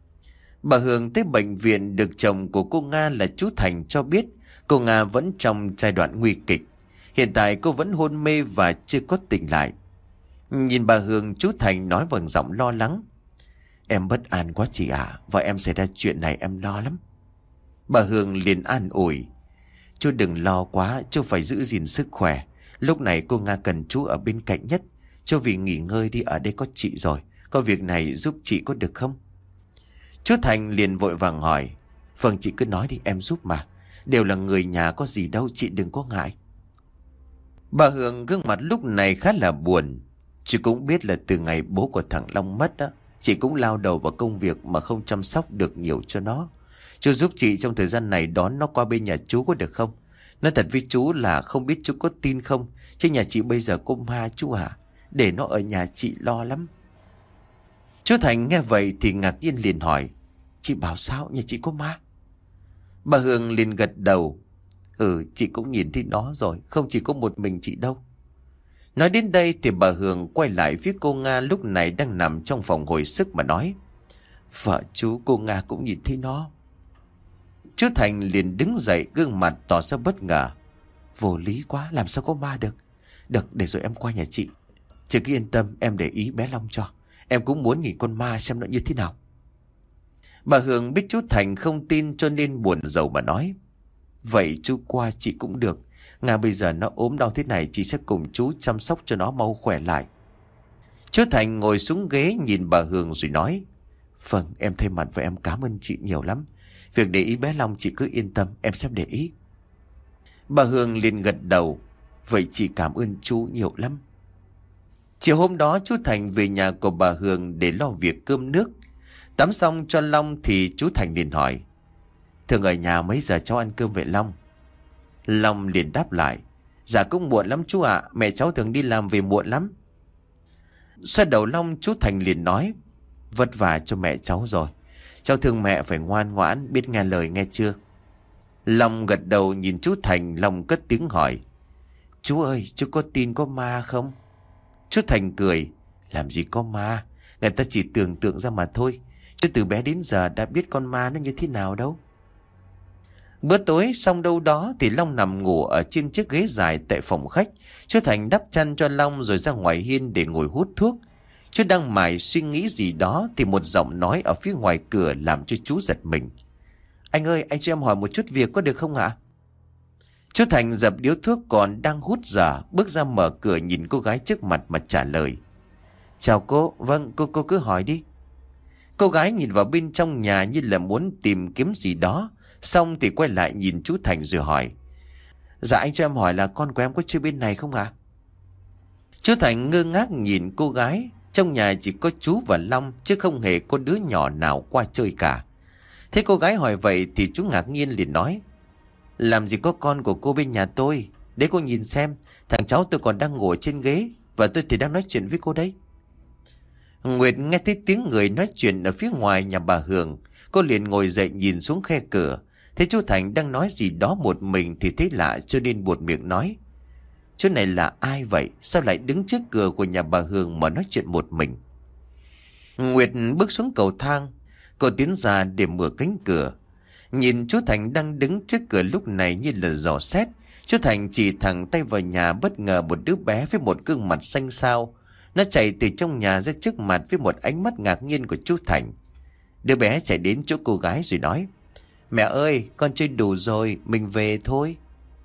Bà Hường tới bệnh viện được chồng của cô Nga là chú Thành cho biết cô Nga vẫn trong giai đoạn nguy kịch. Hiện tại cô vẫn hôn mê và chưa có tỉnh lại. Nhìn bà Hường, chú Thành nói bằng giọng lo lắng. Em bất an quá chị ạ, à, vợ em xảy ra chuyện này em lo lắm. Bà Hường liền an ủi. Chú đừng lo quá, chú phải giữ gìn sức khỏe. Lúc này cô Nga cần chú ở bên cạnh nhất. Chú vì nghỉ ngơi đi, ở đây có chị rồi. Có việc này giúp chị có được không? Chú Thành liền vội vàng hỏi. Vâng, chị cứ nói đi, em giúp mà. Đều là người nhà, có gì đâu, chị đừng có ngại. Bà Hường gương mặt lúc này khá là buồn. Chị cũng biết là từ ngày bố của thằng Long mất á, chị cũng lao đầu vào công việc mà không chăm sóc được nhiều cho nó. Chú giúp chị trong thời gian này đón nó qua bên nhà chú có được không? Nói thật với chú là không biết chú có tin không, chứ nhà chị bây giờ có ma chú à? Để nó ở nhà chị lo lắm. Chú Thành nghe vậy thì ngạc nhiên liền hỏi. Chị bảo sao, nhà chị có ma? Bà Hường liền gật đầu. Ừ, chị cũng nhìn thấy nó rồi, không chỉ có một mình chị đâu. Nói đến đây thì bà Hường quay lại phía cô Nga lúc này đang nằm trong phòng hồi sức mà nói. Vợ chú, cô Nga cũng nhìn thấy nó. Chú Thành liền đứng dậy, gương mặt tỏ ra bất ngờ. Vô lý quá, làm sao có ma được. Được, để rồi em qua nhà chị. Chị cứ yên tâm, em để ý bé Long cho. Em cũng muốn nhìn con ma xem nó như thế nào. Bà Hường biết chú Thành không tin cho nên buồn rầu mà nói. Vậy chú qua chị cũng được. Nga bây giờ nó ốm đau thế này, chị sẽ cùng chú chăm sóc cho nó mau khỏe lại. Chú Thành ngồi xuống ghế nhìn bà Hường rồi nói. Vâng, em thay mặt và em cảm ơn chị nhiều lắm. Việc để ý bé Long chị cứ yên tâm, em sẽ để ý. Bà Hường liền gật đầu. Vậy chị cảm ơn chú nhiều lắm. Chiều hôm đó chú Thành về nhà của bà Hường để lo việc cơm nước. Tắm xong cho Long thì chú Thành liền hỏi. Thường ở nhà mấy giờ cháu ăn cơm vậy Long? Long liền đáp lại: Dạ cũng muộn lắm chú ạ, mẹ cháu thường đi làm về muộn lắm. Xoa đầu Long, chú Thành liền nói: Vất vả cho mẹ cháu rồi. Cháu thương mẹ phải ngoan ngoãn, biết nghe lời nghe chưa? Long gật đầu nhìn chú Thành. Long cất tiếng hỏi: Chú ơi, chú có tin có ma không? Chú Thành cười: Làm gì có ma, người ta chỉ tưởng tượng ra mà thôi. Chứ từ bé đến giờ đã biết con ma nó như thế nào đâu. Bữa tối xong đâu đó thì Long nằm ngủ ở trên chiếc ghế dài tại phòng khách. Chú Thành đắp chăn cho Long rồi ra ngoài hiên để ngồi hút thuốc. Chú đang mải suy nghĩ gì đó thì một giọng nói ở phía ngoài cửa làm cho chú giật mình. Anh ơi, anh cho em hỏi một chút việc có được không ạ? Chú Thành dập điếu thuốc còn đang hút dở, bước ra mở cửa nhìn cô gái trước mặt mà trả lời: Chào cô. Vâng, cô cô cứ hỏi đi. Cô gái nhìn vào bên trong nhà như là muốn tìm kiếm gì đó, xong thì quay lại nhìn chú Thành rồi hỏi: Dạ anh cho em hỏi là con của em có chơi bên này không ạ? Chú Thành ngơ ngác nhìn cô gái. Trong nhà chỉ có chú và Long, chứ không hề có đứa nhỏ nào qua chơi cả. Thế cô gái hỏi vậy thì chú ngạc nhiên liền nói: Làm gì có con của cô bên nhà tôi. Để cô nhìn xem, thằng cháu tôi còn đang ngồi trên ghế, và tôi thì đang nói chuyện với cô đấy. Nguyệt nghe thấy tiếng người nói chuyện ở phía ngoài nhà bà Hường. Cô liền ngồi dậy nhìn xuống khe cửa. Thấy chú Thành đang nói gì đó một mình thì thấy lạ cho nên buột miệng nói: Chú này là ai vậy? Sao lại đứng trước cửa của nhà bà Hường mà nói chuyện một mình? Nguyệt bước xuống cầu thang. Cô tiến ra để mở cánh cửa. Nhìn chú Thành đang đứng trước cửa lúc này như là dò xét. Chú Thành chỉ thẳng tay vào nhà, bất ngờ một đứa bé với một gương mặt xanh xao. Nó chạy từ trong nhà ra trước mặt với một ánh mắt ngạc nhiên của chú Thành. Đứa bé chạy đến chỗ cô gái rồi nói: Mẹ ơi, con chơi đủ rồi, mình về thôi.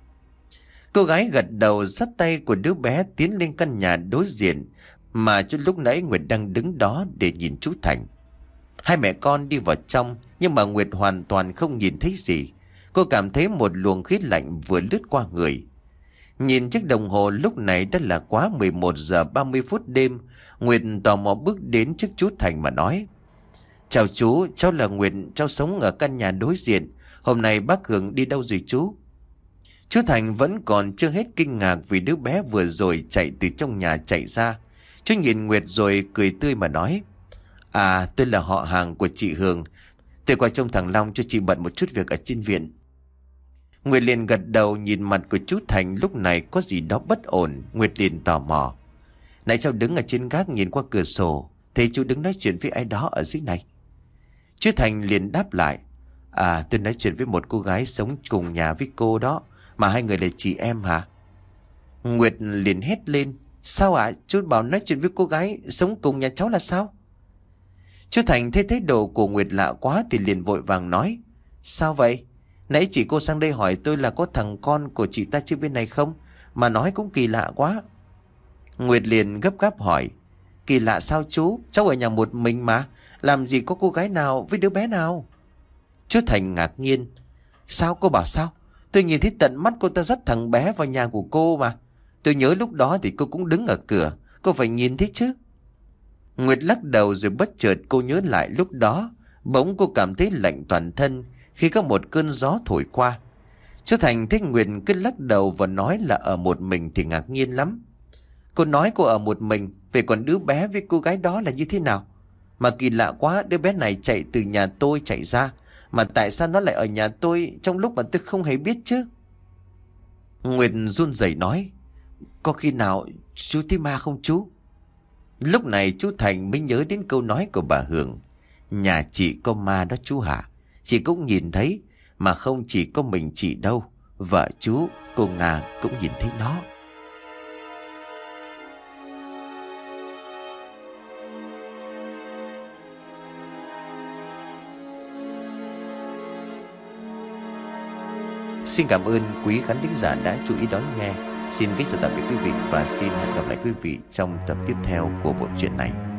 Cô gái gật đầu dắt tay của đứa bé tiến lên căn nhà đối diện mà cho lúc nãy Nguyệt đang đứng đó để nhìn chú Thành. Hai mẹ con đi vào trong, nhưng mà Nguyệt hoàn toàn không nhìn thấy gì. Cô cảm thấy một luồng khí lạnh vừa lướt qua người. Nhìn chiếc đồng hồ lúc này đã là quá mười một giờ ba mươi phút đêm. Nguyệt tò mò bước đến trước chú Thành mà nói: Chào chú, cháu là Nguyệt, cháu sống ở căn nhà đối diện. Hôm nay bác Hường đi đâu rồi chú? Chú Thành vẫn còn chưa hết kinh ngạc vì đứa bé vừa rồi chạy từ trong nhà chạy ra. Chú nhìn Nguyệt rồi cười tươi mà nói: À, tôi là họ hàng của chị Hường. Tôi qua trông thằng Long cho chị bận một chút việc ở trên viện. Nguyệt liền gật đầu. Nhìn mặt của chú Thành lúc này có gì đó bất ổn. Nguyệt liền tò mò: Nãy cháu đứng ở trên gác nhìn qua cửa sổ, thấy chú đứng nói chuyện với ai đó ở dưới này. Chú Thành liền đáp lại: À, tôi nói chuyện với một cô gái sống cùng nhà với cô đó. Mà hai người là chị em hả? Nguyệt liền hét lên: Sao ạ? À? Chú bảo nói chuyện với cô gái sống cùng nhà cháu là sao? Chú Thành thấy thái độ của Nguyệt lạ quá thì liền vội vàng nói: Sao vậy? Nãy chị cô sang đây hỏi tôi là có thằng con của chị ta chơi bên này không? Mà nói cũng kỳ lạ quá. Nguyệt liền gấp gáp hỏi: Kỳ lạ sao chú? Cháu ở nhà một mình mà. Làm gì có cô gái nào với đứa bé nào? Chú Thành ngạc nhiên: Sao cô bảo sao? Tôi nhìn thấy tận mắt cô ta dắt thằng bé vào nhà của cô mà. Tôi nhớ lúc đó thì cô cũng đứng ở cửa. Cô phải nhìn thấy chứ. Nguyệt lắc đầu rồi bất chợt cô nhớ lại lúc đó. Bỗng cô cảm thấy lạnh toàn thân khi có một cơn gió thổi qua. Chú Thành thấy Nguyệt cứ lắc đầu và nói là ở một mình thì ngạc nhiên lắm. Cô nói cô ở một mình, vậy còn đứa bé với cô gái đó là như thế nào? Mà kỳ lạ quá, đứa bé này chạy từ nhà tôi chạy ra. Mà tại sao nó lại ở nhà tôi trong lúc mà tôi không hề biết chứ? Nguyệt run rẩy nói: Có khi nào chú thấy ma không chú? Lúc này chú Thành mới nhớ đến câu nói của bà Hường: Nhà chị có ma đó chú hả? Chị cũng nhìn thấy. Mà không chỉ có mình chị đâu, vợ chú, cô Nga cũng nhìn thấy nó. Xin cảm ơn quý khán thính giả đã chú ý đón nghe. Xin kính chào tạm biệt quý vị và xin hẹn gặp lại quý vị trong tập tiếp theo của bộ truyện này.